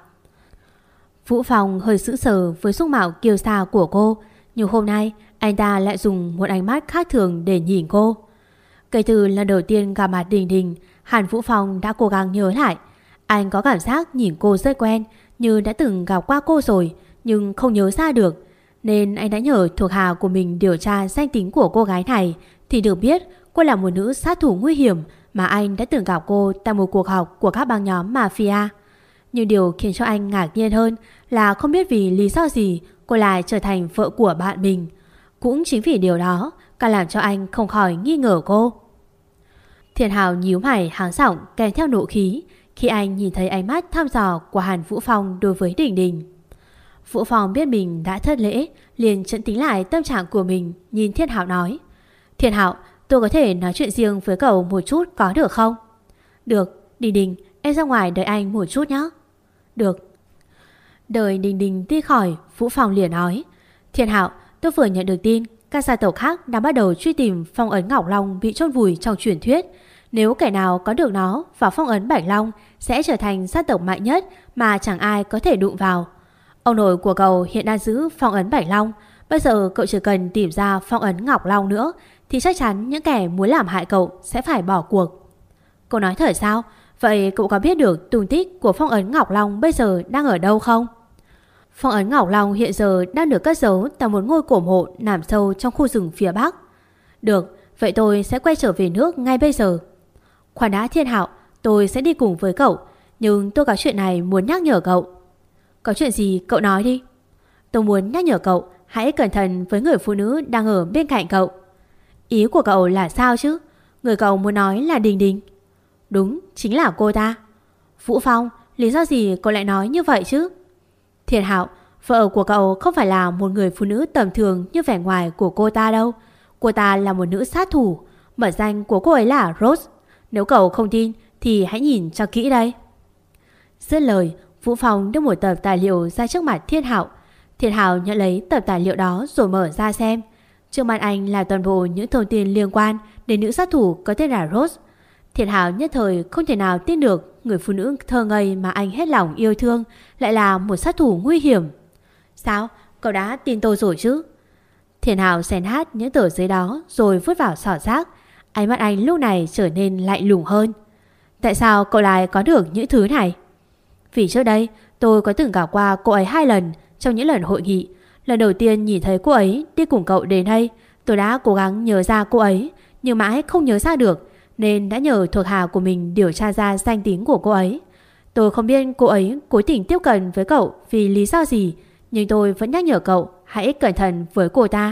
Vũ Phong hơi sững sờ với dung mạo kiêu sa của cô, nhưng hôm nay anh ta lại dùng một ánh mắt khác thường để nhìn cô. Kể từ lần đầu tiên gặp mặt Đình Đình, hẳn Vũ Phong đã cố gắng nhớ lại. Anh có cảm giác nhìn cô rất quen, như đã từng gặp qua cô rồi, nhưng không nhớ ra được. Nên anh đã nhờ thuộc hạ của mình điều tra danh tính của cô gái này, thì được biết cô là một nữ sát thủ nguy hiểm mà anh đã từng gặp cô tại một cuộc họp của các băng nhóm mafia. Nhưng điều khiến cho anh ngạc nhiên hơn là không biết vì lý do gì cô lại trở thành vợ của bạn mình. Cũng chính vì điều đó càng làm cho anh không khỏi nghi ngờ cô. Thiên Hạo nhíu mày háng giọng kèm theo nộ khí khi anh nhìn thấy ánh mắt thăm dò của Hàn Vũ Phong đối với Đình Đình. Vũ Phong biết mình đã thất lễ, liền chấn tĩnh lại tâm trạng của mình, nhìn Thiên Hạo nói: Thiên Hạo, tôi có thể nói chuyện riêng với cậu một chút có được không? Được, Đình Đình, em ra ngoài đợi anh một chút nhé. Được. Đợi Đình Đình đi khỏi, Vũ Phong liền nói: Thiên Hạo, tôi vừa nhận được tin các gia tộc khác đang bắt đầu truy tìm phong ấn Ngọc Long bị chôn vùi trong truyền thuyết. Nếu kẻ nào có được nó và phong ấn Bạch Long sẽ trở thành gia tộc mạnh nhất mà chẳng ai có thể đụng vào. Ông nội của cậu hiện đang giữ phong ấn Bạch Long. Bây giờ cậu chỉ cần tìm ra phong ấn Ngọc Long nữa thì chắc chắn những kẻ muốn làm hại cậu sẽ phải bỏ cuộc. Cậu nói thật sao? Vậy cậu có biết được tung tích của phong ấn Ngọc Long bây giờ đang ở đâu không? Phong ấn Ngọc Long hiện giờ đang được cất giấu tại một ngôi cổ mộ nằm sâu trong khu rừng phía Bắc. Được, vậy tôi sẽ quay trở về nước ngay bây giờ. Khoan đã Thiên Hạo, tôi sẽ đi cùng với cậu, nhưng tôi có chuyện này muốn nhắc nhở cậu. Có chuyện gì cậu nói đi. Tôi muốn nhắc nhở cậu hãy cẩn thận với người phụ nữ đang ở bên cạnh cậu. Ý của cậu là sao chứ? Người cậu muốn nói là Đình Đình. Đúng, chính là cô ta. Vũ Phong, lý do gì cậu lại nói như vậy chứ? Thiên Hạo, vợ của cậu không phải là một người phụ nữ tầm thường như vẻ ngoài của cô ta đâu. Cô ta là một nữ sát thủ. Mật danh của cô ấy là Rose. Nếu cậu không tin thì hãy nhìn cho kỹ đây. Dứt lời, Vũ Phong đưa một tập tài liệu ra trước mặt Thiên Hạo. Thiên Hạo nhận lấy tập tài liệu đó rồi mở ra xem. Trước mặt anh là toàn bộ những thông tin liên quan đến nữ sát thủ có tên là Rose. Thiên Hạo nhất thời không thể nào tin được người phụ nữ thơ ngây mà anh hết lòng yêu thương lại là một sát thủ nguy hiểm. Sao? Cậu đã tin tôi rồi chứ? Thiên Hạo xén hát những tờ giấy đó rồi vứt vào xỏ rác. Ánh mắt anh lúc này trở nên lạnh lùng hơn. Tại sao cậu lại có được những thứ này? Vì trước đây tôi có từng gặp qua cô ấy 2 lần trong những lần hội nghị. Lần đầu tiên nhìn thấy cô ấy đi cùng cậu đến đây, tôi đã cố gắng nhớ ra cô ấy nhưng mãi không nhớ ra được, nên đã nhờ thuộc hạ của mình điều tra ra danh tính của cô ấy. Tôi không biết cô ấy cố tình tiếp cận với cậu vì lý do gì, nhưng tôi vẫn nhắc nhở cậu hãy cẩn thận với cô ta.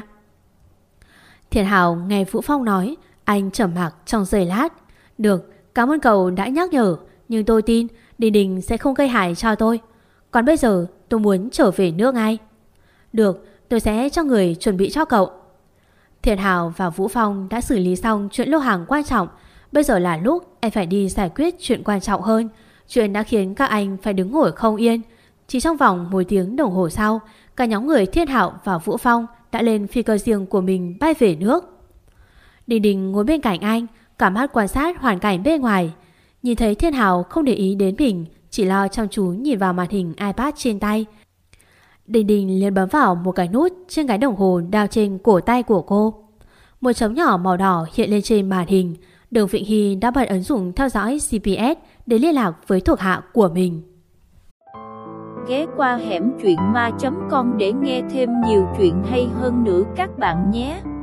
Thiên Hạo nghe Vũ Phong nói, anh trầm mặc trong giây lát. Được, cảm ơn cậu đã nhắc nhở, nhưng tôi tin Đình Đình sẽ không gây hại cho tôi. Còn bây giờ tôi muốn trở về nước ngay. Được, tôi sẽ cho người chuẩn bị cho cậu. Thiên Hạo và Vũ Phong đã xử lý xong chuyện lô hàng quan trọng. Bây giờ là lúc em phải đi giải quyết chuyện quan trọng hơn. Chuyện đã khiến các anh phải đứng ngồi không yên. Chỉ trong vòng 1 tiếng đồng hồ sau, cả nhóm người Thiên Hạo và Vũ Phong đã lên phi cơ riêng của mình bay về nước. Đình Đình ngồi bên cạnh anh, cả mắt quan sát hoàn cảnh bên ngoài. Nhìn thấy Thiên Hạo không để ý đến mình, chỉ lo chăm chú nhìn vào màn hình iPad trên tay. Đình Đình liền bấm vào một cái nút trên cái đồng hồ đeo trên cổ tay của cô. Một chấm nhỏ màu đỏ hiện lên trên màn hình. Đường Vịnh Hy đã bật ứng dụng theo dõi GPS để liên lạc với thuộc hạ của mình. Ghé qua hẻm truyện ma.com để nghe thêm nhiều chuyện hay hơn nữa các bạn nhé.